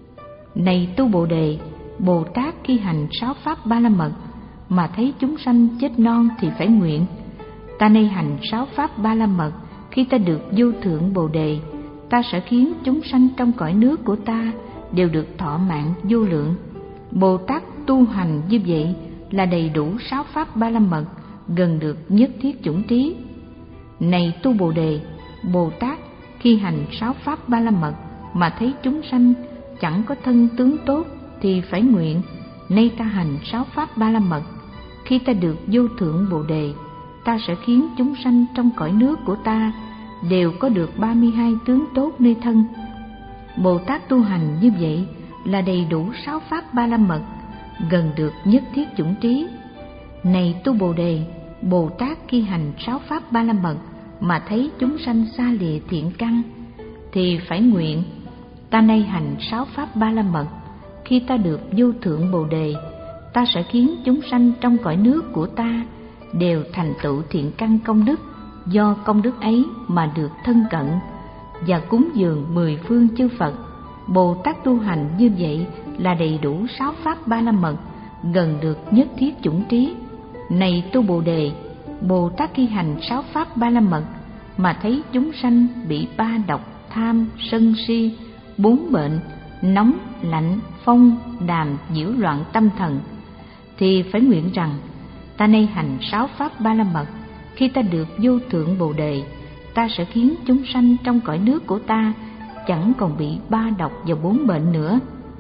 Này tu Bồ Đề, Bồ Tát khi hành sáu pháp ba la mật mà thấy chúng sanh chết non, thì phải nguyện: ta nay hành sáu pháp ba la mật, khi ta được vô thượng Bồ Đề, ta sẽ khiến chúng sanh trong cõi nước của ta đều được thọ mạng vô lượng. Bồ Tát tu hành như vậy là đầy đủ sáu pháp ba la mật, gần được nhất thiết chủng trí. Này tu Bồ Đề, Bồ Tát khi hành sáu pháp ba la mật mà thấy chúng sanh chẳng có thân tướng tốt, thì phải nguyện: nay ta hành sáu pháp ba la mật, khi ta được vô thượng Bồ Đề, ta sẽ khiến chúng sanh trong cõi nước của ta đều có được ba mươi hai tướng tốt nơi thân. Bồ Tát tu hành như vậy là đầy đủ sáu pháp ba la mật, gần được nhất thiết chủng trí. Này tu Bồ Đề, Bồ Tát khi hành sáu pháp ba la mật mà thấy chúng sanh xa lìa thiện căn, thì phải nguyện: ta nay hành sáu pháp ba la mật, khi ta được vô thượng Bồ Đề, ta sẽ khiến chúng sanh trong cõi nước của ta đều thành tựu thiện căn công đức, do công đức ấy mà được thân cận và cúng dường mười phương chư Phật. Bồ Tát tu hành như vậy là đầy đủ sáu pháp ba la mật, gần được nhất thiết chủng trí. Này tu Bồ Đề, Bồ Tát khi hành sáu pháp ba la mật mà thấy chúng sanh bị ba độc, tham, sân si, bốn bệnh nóng, lạnh, phong, đàm nhiễu loạn tâm thần, thì phải nguyện rằng: ta nay hành sáu pháp ba la mật, khi ta được vô thượng Bồ Đề, ta sẽ khiến chúng sanh trong cõi nước của ta chẳng còn bị ba độc và bốn bệnh nữa.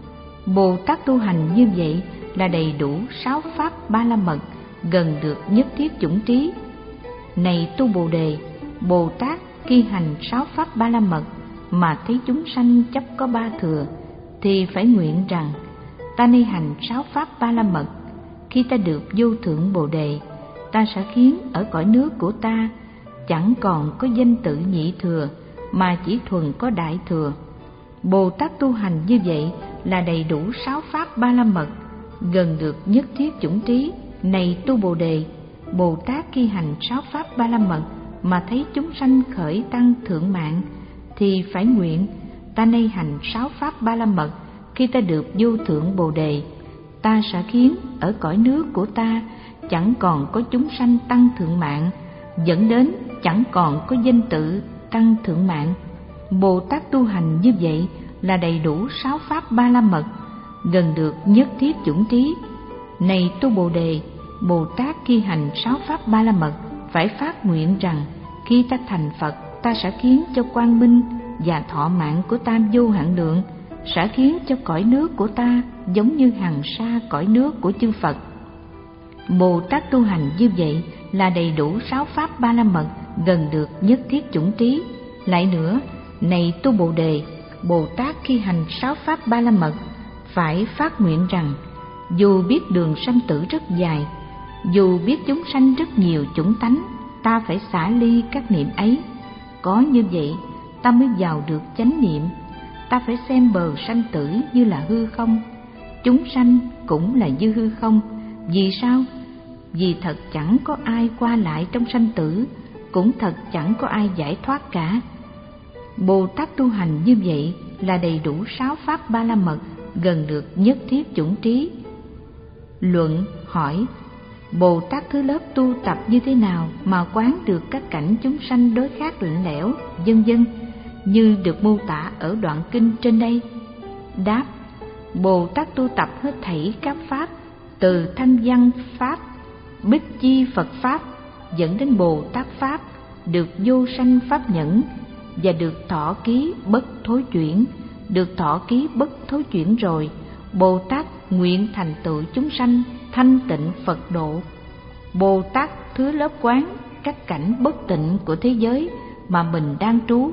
Bồ Tát tu hành như vậy là đầy đủ sáu pháp ba la mật, gần được nhất thiết chủng trí. Này tu Bồ Đề, Bồ Tát khi hành sáu pháp ba la mật mà thấy chúng sanh chấp có ba thừa, thì phải nguyện rằng: ta nay hành sáu pháp ba la mật, khi ta được vô thượng Bồ Đề, ta sẽ khiến ở cõi nước của ta chẳng còn có danh tự nhị thừa, mà chỉ thuần có đại thừa. Bồ Tát tu hành như vậy là đầy đủ sáu pháp ba la mật, gần được nhất thiết chủng trí. Này tu Bồ Đề, Bồ Tát khi hành sáu pháp ba la mật mà thấy chúng sanh khởi tăng thượng mạng, thì phải nguyện: ta nay hành sáu pháp ba la mật, khi ta được vô thượng Bồ Đề, ta sẽ khiến ở cõi nước của ta chẳng còn có chúng sanh tăng thượng mạng, dẫn đến chẳng còn có danh tự tăng thượng mạng. Bồ Tát tu hành như vậy là đầy đủ sáu pháp ba la mật, gần được nhất thiết chủng trí. Này tu Bồ Đề, Bồ Tát khi hành sáu pháp ba la mật phải phát nguyện rằng khi ta thành Phật, ta sẽ khiến cho quang minh và thọ mạng của ta vô hạn lượng, sẽ khiến cho cõi nước của ta giống như hằng sa cõi nước của chư Phật. Bồ Tát tu hành như vậy là đầy đủ sáu pháp ba la mật, gần được nhất thiết chủng trí. Lại nữa, này tu Bồ Đề, Bồ Tát khi hành sáu pháp ba la mật phải phát nguyện rằng dù biết đường sanh tử rất dài, dù biết chúng sanh rất nhiều chủng tánh, ta phải xả ly các niệm ấy. Có như vậy ta mới vào được chánh niệm. Ta phải xem bờ sanh tử như là hư không, chúng sanh cũng là như hư không. Vì sao? Vì thật chẳng có ai qua lại trong sanh tử, cũng thật chẳng có ai giải thoát cả. Bồ Tát tu hành như vậy là đầy đủ sáu pháp ba la mật, gần được nhất thiết chủng trí. Luận hỏi: Bồ Tát thứ lớp tu tập như thế nào mà quán được các cảnh chúng sanh đối khác lạnh lẽo, vân vân, như được mô tả ở đoạn kinh trên đây? Đáp: Bồ Tát tu tập hết thảy các pháp, từ thanh văn pháp, bích chi Phật pháp, dẫn đến Bồ Tát pháp, được vô sanh pháp nhẫn, và được thọ ký bất thối chuyển. Được thọ ký bất thối chuyển rồi, Bồ Tát nguyện thành tựu chúng sanh thanh tịnh Phật độ. Bồ Tát thứ lớp quán các cảnh bất tịnh của thế giới mà mình đang trú,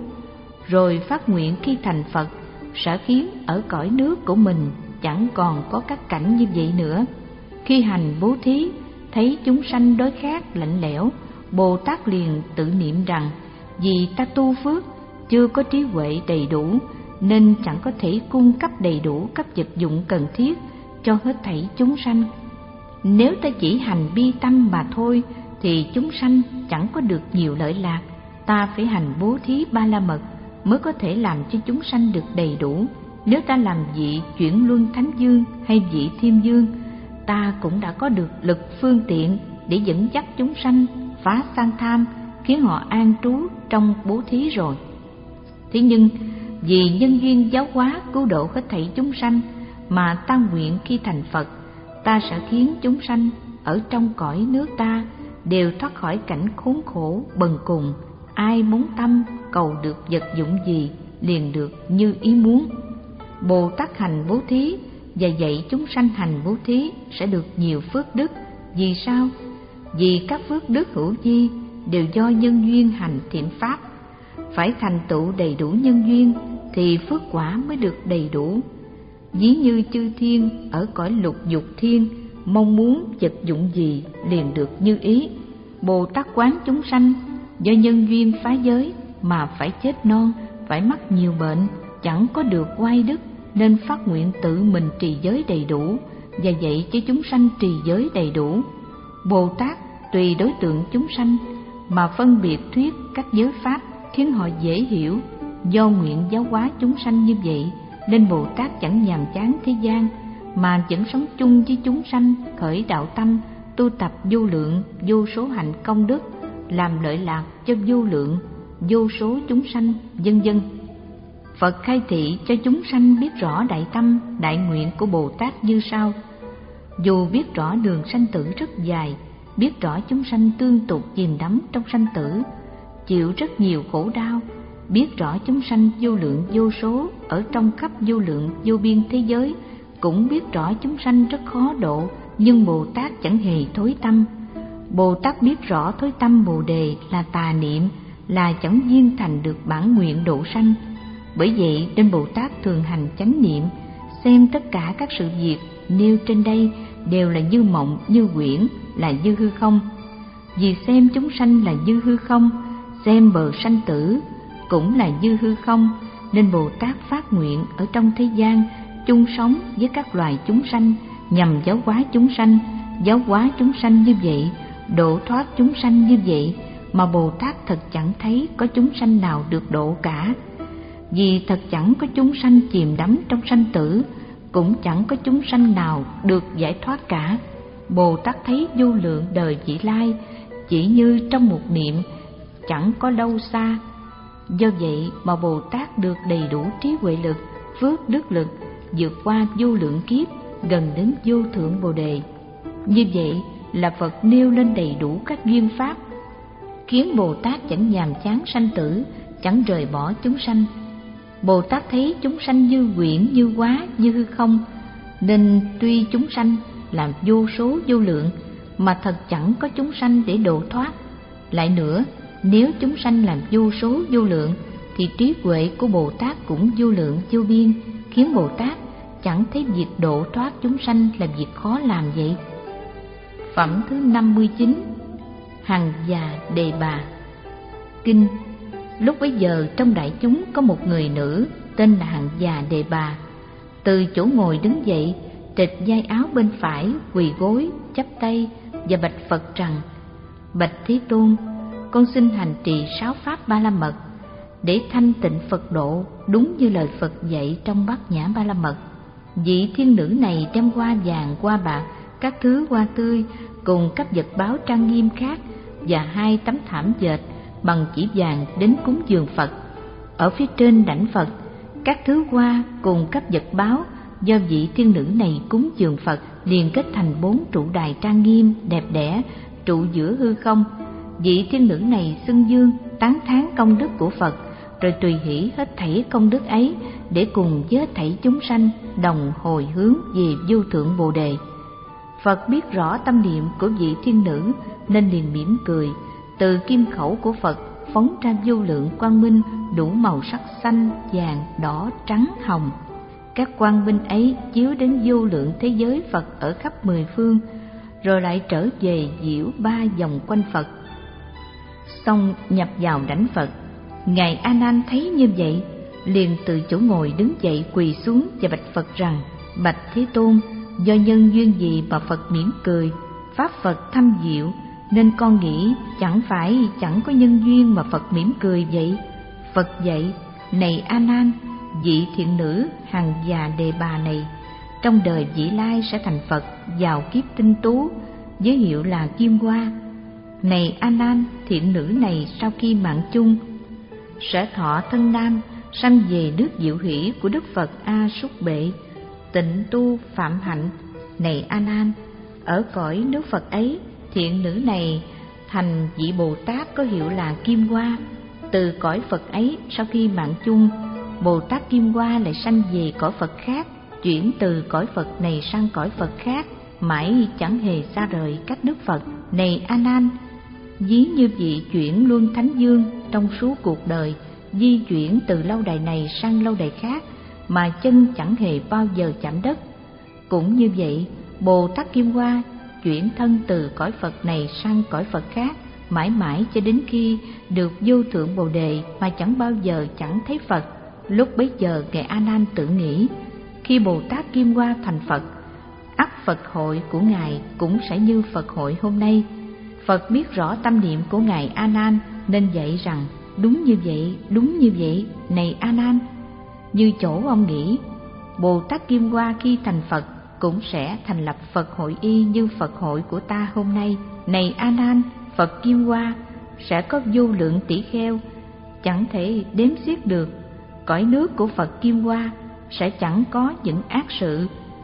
rồi phát nguyện khi thành Phật sẽ khiến ở cõi nước của mình chẳng còn có các cảnh như vậy nữa. Khi hành bố thí, thấy chúng sanh đối khác lạnh lẽo, Bồ Tát liền tự niệm rằng vì ta tu phước chưa có trí huệ đầy đủ, nên chẳng có thể cung cấp đầy đủ các vật dụng cần thiết cho hết thảy chúng sanh. Nếu ta chỉ hành bi tâm mà thôi thì chúng sanh chẳng có được nhiều lợi lạc. Ta phải hành bố thí ba la mật mới có thể làm cho chúng sanh được đầy đủ. Nếu ta làm vị chuyển luân thánh dương hay vị thiên dương, ta cũng đã có được lực phương tiện để dẫn dắt chúng sanh phá sang tham, khiến họ an trú trong bố thí rồi. Thế nhưng vì nhân duyên giáo hóa cứu độ hết thảy chúng sanh mà ta nguyện khi thành Phật, ta sẽ khiến chúng sanh ở trong cõi nước ta đều thoát khỏi cảnh khốn khổ bần cùng. Ai muốn tâm cầu được vật dụng gì liền được như ý muốn. Bồ Tát hành bố thí và dạy chúng sanh hành bố thí sẽ được nhiều phước đức. Vì sao? Vì các phước đức hữu vi đều do nhân duyên hành thiện pháp. Phải thành tựu đầy đủ nhân duyên thì phước quả mới được đầy đủ. Ví như chư thiên ở cõi lục dục thiên, mong muốn vật dụng gì liền được như ý. Bồ Tát quán chúng sanh do nhân duyên phá giới mà phải chết non, phải mắc nhiều bệnh, chẳng có được oai đức, nên phát nguyện tự mình trì giới đầy đủ và dạy cho chúng sanh trì giới đầy đủ. Bồ Tát tùy đối tượng chúng sanh mà phân biệt thuyết các giới pháp, khiến họ dễ hiểu. Do nguyện giáo hóa chúng sanh như vậy nên Bồ Tát chẳng nhàm chán thế gian, mà vẫn sống chung với chúng sanh, khởi đạo tâm, tu tập vô lượng vô số hạnh công đức, làm lợi lạc cho vô lượng vô số chúng sanh, vân vân. Phật khai thị cho chúng sanh biết rõ đại tâm đại nguyện của Bồ Tát như sau: dù biết rõ đường sanh tử rất dài, biết rõ chúng sanh tương tục chìm đắm trong sanh tử, chịu rất nhiều khổ đau, biết rõ chúng sanh vô lượng vô số ở trong khắp vô lượng vô biên thế giới, cũng biết rõ chúng sanh rất khó độ, nhưng Bồ Tát chẳng hề thối tâm. Bồ Tát biết rõ thối tâm Bồ Đề là tà niệm, là chẳng viên thành được bản nguyện độ sanh. Bởi vậy nên Bồ Tát thường hành chánh niệm, xem tất cả các sự việc nêu trên đây đều là như mộng, như huyễn, là như hư không. Vì xem chúng sanh là như hư không, xem bờ sanh tử cũng là như hư không, nên Bồ Tát phát nguyện ở trong thế gian chung sống với các loài chúng sanh, nhằm giáo hóa chúng sanh. Giáo hóa chúng sanh như vậy, độ thoát chúng sanh như vậy, mà Bồ Tát thật chẳng thấy có chúng sanh nào được độ cả. Vì thật chẳng có chúng sanh chìm đắm trong sanh tử, cũng chẳng có chúng sanh nào được giải thoát cả. Bồ Tát thấy vô lượng đời vị lai chỉ như trong một niệm, chẳng có đâu xa. Do vậy mà Bồ Tát được đầy đủ trí huệ lực, phước đức lực, vượt qua vô lượng kiếp, gần đến vô thượng Bồ Đề. Như vậy là Phật nêu lên đầy đủ các duyên pháp, khiến Bồ Tát chẳng nhàm chán sanh tử, chẳng rời bỏ chúng sanh. Bồ Tát thấy chúng sanh như quyển, như hóa, như hư không, nên tuy chúng sanh làm vô số vô lượng, mà thật chẳng có chúng sanh để độ thoát. Lại nữa, nếu chúng sanh làm vô số vô lượng, thì trí huệ của Bồ Tát cũng vô lượng vô biên, khiến Bồ Tát chẳng thấy việc độ thoát chúng sanh là việc khó làm vậy. Phẩm thứ năm mươi chín. Hằng già đề bà. Kinh. Lúc bấy giờ trong đại chúng có một người nữ tên là Hằng già đề bà, từ chỗ ngồi đứng dậy, trịch vai áo bên phải, quỳ gối chắp tay và bạch Phật rằng: Bạch Thế Tôn, con xin hành trì sáu pháp ba la mật để thanh tịnh Phật độ, đúng như lời Phật dạy trong Bát Nhã Ba La Mật. Vị thiên nữ này đem hoa vàng, hoa bạc, các thứ hoa tươi cùng các vật báo trang nghiêm khác và hai tấm thảm dệt bằng chỉ vàng đến cúng dường Phật. Ở phía trên đảnh Phật, các thứ hoa cùng các vật báo do vị thiên nữ này cúng dường Phật liền kết thành bốn trụ đài trang nghiêm đẹp đẽ trụ giữa hư không. Vị thiên nữ này xưng dương tán thán công đức của Phật, rồi tùy hỷ hết thảy công đức ấy để cùng với thảy chúng sanh đồng hồi hướng về vô thượng Bồ Đề. Phật biết rõ tâm niệm của vị thiên nữ nên liền mỉm cười, từ kim khẩu của Phật phóng ra vô lượng quang minh đủ màu sắc xanh, vàng, đỏ, trắng, hồng. Các quang minh ấy chiếu đến vô lượng thế giới Phật ở khắp mười phương, rồi lại trở về diễu ba vòng quanh Phật, xong nhập vào đảnh Phật. Ngài A Nan thấy như vậy, liền từ chỗ ngồi đứng dậy quỳ xuống và bạch Phật rằng: Bạch Thế Tôn, do nhân duyên gì mà Phật mỉm cười? Pháp Phật thâm diệu, nên con nghĩ chẳng phải chẳng có nhân duyên mà Phật mỉm cười vậy. Phật dạy: Này A Nan, vị thiện nữ Hằng già đề bà này trong đời vị lai sẽ thành Phật vào kiếp tinh tú với hiệu là Kim Hoa. Này A Nan, thiện nữ này sau khi mạng chung sẽ thọ thân nam, sanh về nước diệu hỷ của Đức Phật A Súc Bệ, tịnh tu phạm hạnh. Này A Nan, ở cõi nước Phật ấy, thiện nữ này thành vị Bồ Tát có hiệu là Kim Hoa. Từ cõi Phật ấy, sau khi mạng chung, Bồ Tát Kim Hoa lại sanh về cõi Phật khác, chuyển từ cõi Phật này sang cõi Phật khác, mãi chẳng hề xa rời cách nước Phật. Này A Nan, ví như vị chuyển luân thánh dương trong suốt cuộc đời, di chuyển từ lâu đài này sang lâu đài khác mà chân chẳng hề bao giờ chạm đất. Cũng như vậy, Bồ Tát Kim Hoa chuyển thân từ cõi Phật này sang cõi Phật khác, mãi mãi cho đến khi được vô thượng Bồ Đề mà chẳng bao giờ chẳng thấy Phật. Lúc bấy giờ Ngài A Nan tự nghĩ, khi Bồ Tát Kim Hoa thành Phật, ắt Phật hội của Ngài cũng sẽ như Phật hội hôm nay. Phật biết rõ tâm niệm của Ngài A Nan nên dạy rằng: Đúng như vậy, đúng như vậy, này A Nan. Như chỗ ông nghĩ, Bồ Tát Kim Hoa khi thành Phật cũng sẽ thành lập Phật hội y như Phật hội của ta hôm nay. Này A Nan, Phật Kim Hoa sẽ có vô lượng tỷ kheo, chẳng thể đếm xiết được. Cõi nước của Phật Kim Hoa sẽ chẳng có những ác sự.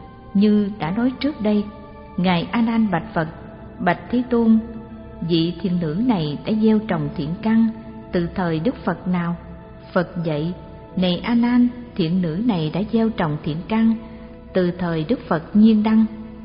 Như đã nói trước đây, Ngài A Nan bạch Phật: Bạch Thế Tôn, vị thiện nữ này đã gieo trồng thiện căn từ thời Đức Phật nào? Phật dạy: Này A Nan, thiện nữ này đã gieo trồng thiện căn từ thời Đức Phật Nhiên Đăng.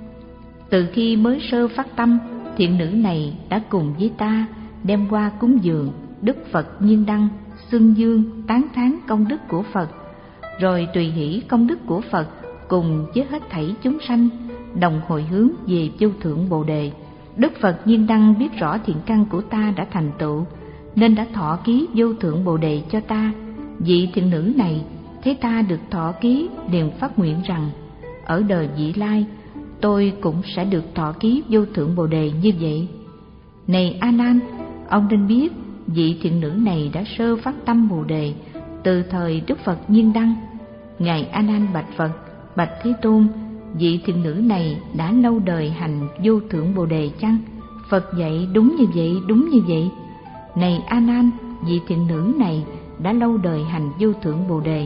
Từ khi mới sơ phát tâm, thiện nữ này đã cùng với ta đem qua cúng dường Đức Phật Nhiên Đăng, xưng dương tán thán công đức của Phật, rồi tùy hỷ công đức của Phật cùng với hết thảy chúng sanh đồng hồi hướng về vô thượng Bồ Đề. Đức Phật Nhiên Đăng biết rõ thiện căn của ta đã thành tựu, nên đã thọ ký vô thượng Bồ Đề cho ta. Vị thiện nữ này thấy ta được thọ ký, liền phát nguyện rằng: Ở đời vị lai, tôi cũng sẽ được thọ ký vô thượng Bồ Đề như vậy. Này A Nan, ông nên biết vị thiện nữ này đã sơ phát tâm Bồ Đề từ thời Đức Phật Nhiên Đăng. Ngài A Nan bạch Phật: Bạch Thế Tôn, vị thiện nữ này đã lâu đời hành vô thượng bồ đề chăng? Phật dạy đúng như vậy, đúng như vậy. Này A Nan, vị thiện nữ này đã lâu đời hành vô thượng bồ đề.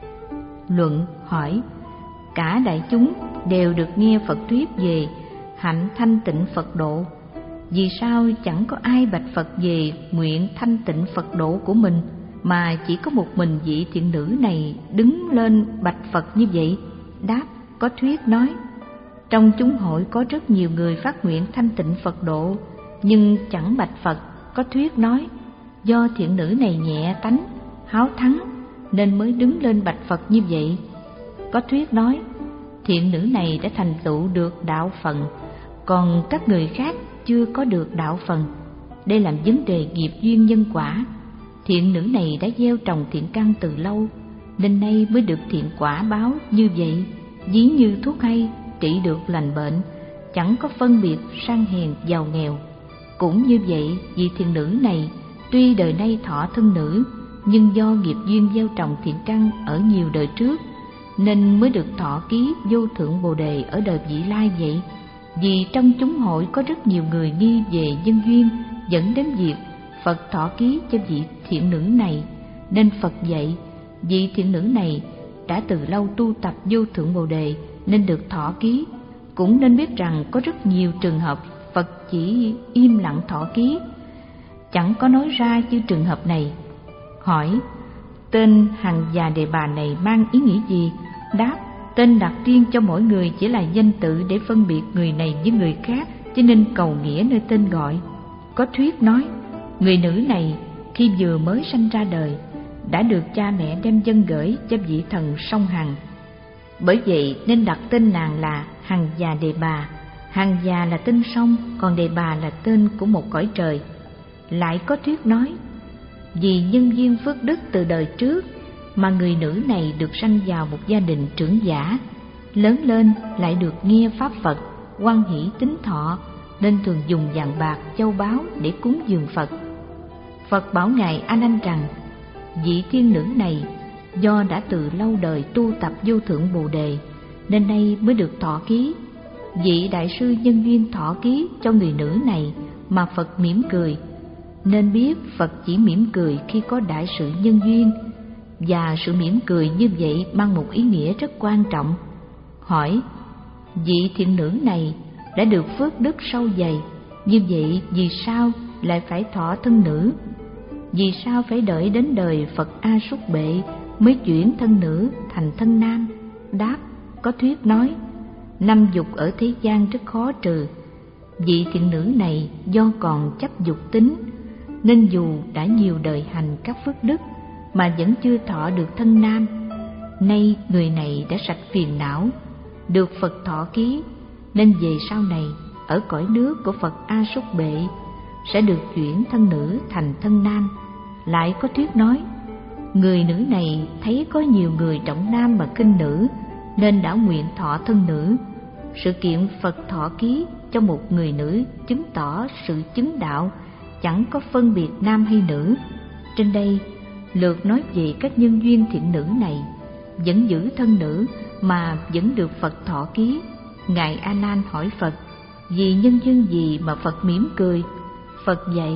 Luận hỏi: cả đại chúng đều được nghe Phật thuyết về hạnh thanh tịnh Phật độ, vì sao chẳng có ai bạch Phật về nguyện thanh tịnh Phật độ của mình, mà chỉ có một mình vị thiện nữ này đứng lên bạch Phật như vậy? Đáp: có thuyết nói, trong chúng hội có rất nhiều người phát nguyện thanh tịnh Phật độ, nhưng chẳng bạch Phật. Có thuyết nói, do thiện nữ này nhẹ tánh, háo thắng, nên mới đứng lên bạch Phật như vậy. Có thuyết nói, thiện nữ này đã thành tựu được đạo phận, còn các người khác chưa có được đạo phận. Đây là vấn đề nghiệp duyên nhân quả. Thiện nữ này đã gieo trồng thiện căn từ lâu, nên nay mới được thiện quả báo như vậy. Ví như thuốc hay trị được lành bệnh, chẳng có phân biệt sang hèn giàu nghèo. Cũng như vậy, vị thiện nữ này tuy đời nay thọ thân nữ, nhưng do nghiệp duyên gieo trồng thiện căn ở nhiều đời trước, nên mới được thọ ký vô thượng bồ đề ở đời vị lai vậy. Vì trong chúng hội có rất nhiều người nghi về nhân duyên dẫn đến việc Phật thọ ký cho vị thiện nữ này, nên Phật dạy vị thiện nữ này đã từ lâu tu tập vô thượng bồ đề nên được thọ ký. Cũng nên biết rằng có rất nhiều trường hợp Phật chỉ im lặng thọ ký, chẳng có nói ra như trường hợp này. Hỏi: tên Hằng Già Đề Bà này mang ý nghĩa gì? Đáp: tên đặt riêng cho mỗi người chỉ là danh tự để phân biệt người này với người khác, cho nên cầu nghĩa nơi tên gọi. Có thuyết nói, người nữ này khi vừa mới sanh ra đời đã được cha mẹ đem dâng gửi cho vị thần sông Hằng, bởi vậy nên đặt tên nàng là Hằng Già Đề Bà. Hằng Già là tên sông, còn Đề Bà là tên của một cõi trời. Lại có thuyết nói, vì nhân duyên phước đức từ đời trước mà người nữ này được sanh vào một gia đình trưởng giả, lớn lên lại được nghe pháp Phật, hoan hỷ tín thọ, nên thường dùng vàng bạc châu báu để cúng dường Phật. Phật bảo ngài A Nan rằng, vị thiên nữ này do đã từ lâu đời tu tập vô thượng bồ đề nên nay mới được thọ ký. Vị đại sư nhân duyên thọ ký cho người nữ này mà Phật mỉm cười, nên biết Phật chỉ mỉm cười khi có đại sự nhân duyên, và sự mỉm cười như vậy mang một ý nghĩa rất quan trọng. Hỏi: vị thiện nữ này đã được phước đức sâu dày, như vậy vì sao lại phải thọ thân nữ? Vì sao phải đợi đến đời Phật A Súc Bệ mới chuyển thân nữ thành thân nam? Đáp: có thuyết nói, năm dục ở thế gian rất khó trừ. Vị thiện nữ này do còn chấp dục tính, nên dù đã nhiều đời hành các phước đức mà vẫn chưa thọ được thân nam. Nay người này đã sạch phiền não, được Phật thọ ký, nên về sau này ở cõi nước của Phật A Súc Bệ sẽ được chuyển thân nữ thành thân nam. Lại có thuyết nói, người nữ này thấy có nhiều người trọng nam mà khinh nữ, nên đã nguyện thọ thân nữ. Sự kiện Phật thọ ký cho một người nữ chứng tỏ sự chứng đạo chẳng có phân biệt nam hay nữ. Trên đây lược nói về các nhân duyên thiện nữ này vẫn giữ thân nữ mà vẫn được Phật thọ ký. Ngài A Nan hỏi Phật, vì nhân duyên gì mà Phật mỉm cười? Phật dạy,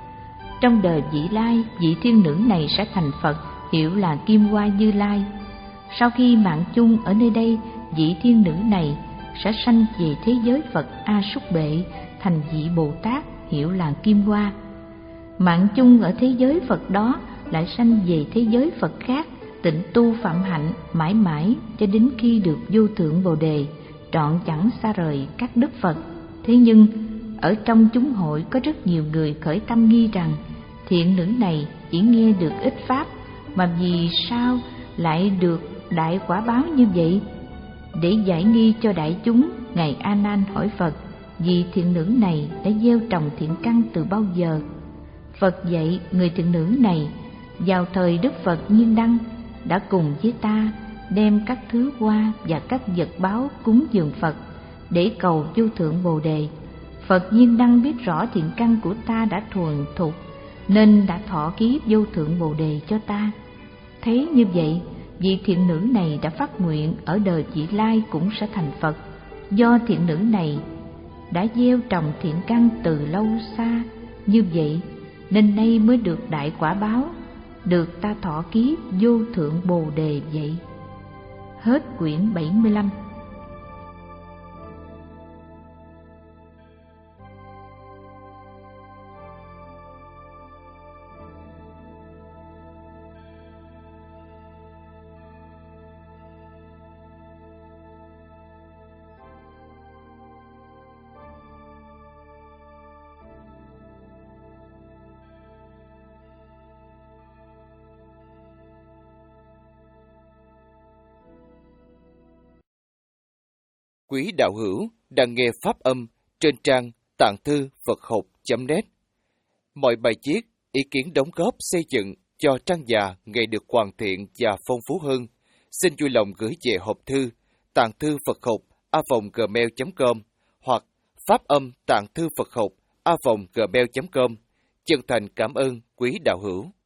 trong đời vị lai, vị thiên nữ này sẽ thành Phật, hiệu là Kim Hoa Như Lai. Sau khi mạng chung ở nơi đây, vị thiên nữ này sẽ sanh về thế giới Phật A Súc Bệ, thành vị Bồ Tát, hiệu là Kim Hoa. Mạng chung ở thế giới Phật đó lại sanh về thế giới Phật khác, tịnh tu phạm hạnh mãi mãi cho đến khi được vô thượng bồ đề, trọn chẳng xa rời các đức Phật. Thế nhưng ở trong chúng hội có rất nhiều người khởi tâm nghi rằng thiện nữ này chỉ nghe được ít pháp, mà vì sao lại được đại quả báo như vậy? Để giải nghi cho đại chúng, ngài A Nan hỏi Phật, vì thiện nữ này đã gieo trồng thiện căn từ bao giờ? Phật dạy, người thiện nữ này vào thời Đức Phật Nhiên Đăng đã cùng với ta đem các thứ hoa và các vật báo cúng dường Phật để cầu vô thượng bồ đề. Phật Nhiên Đăng biết rõ thiện căn của ta đã thuần thục, nên đã thọ ký vô thượng bồ đề cho ta. Thấy như vậy, vị thiện nữ này đã phát nguyện ở đời vị lai cũng sẽ thành Phật. Do thiện nữ này đã gieo trồng thiện căn từ lâu xa như vậy, nên nay mới được đại quả báo, được ta thọ ký vô thượng Bồ Đề vậy. Hết quyển bảy mươi lăm. Quý đạo hữu đang nghe pháp âm trên trang tạng thư Phật học chấm net. Mọi bài viết, ý kiến đóng góp xây dựng cho trang già ngày được hoàn thiện và phong phú hơn, xin vui lòng gửi về hộp thư tạng thư Phật học a vòng gmail chấm com hoặc pháp âm tạng thư Phật học a vòng gmail chấm com. Chân thành cảm ơn quý đạo hữu.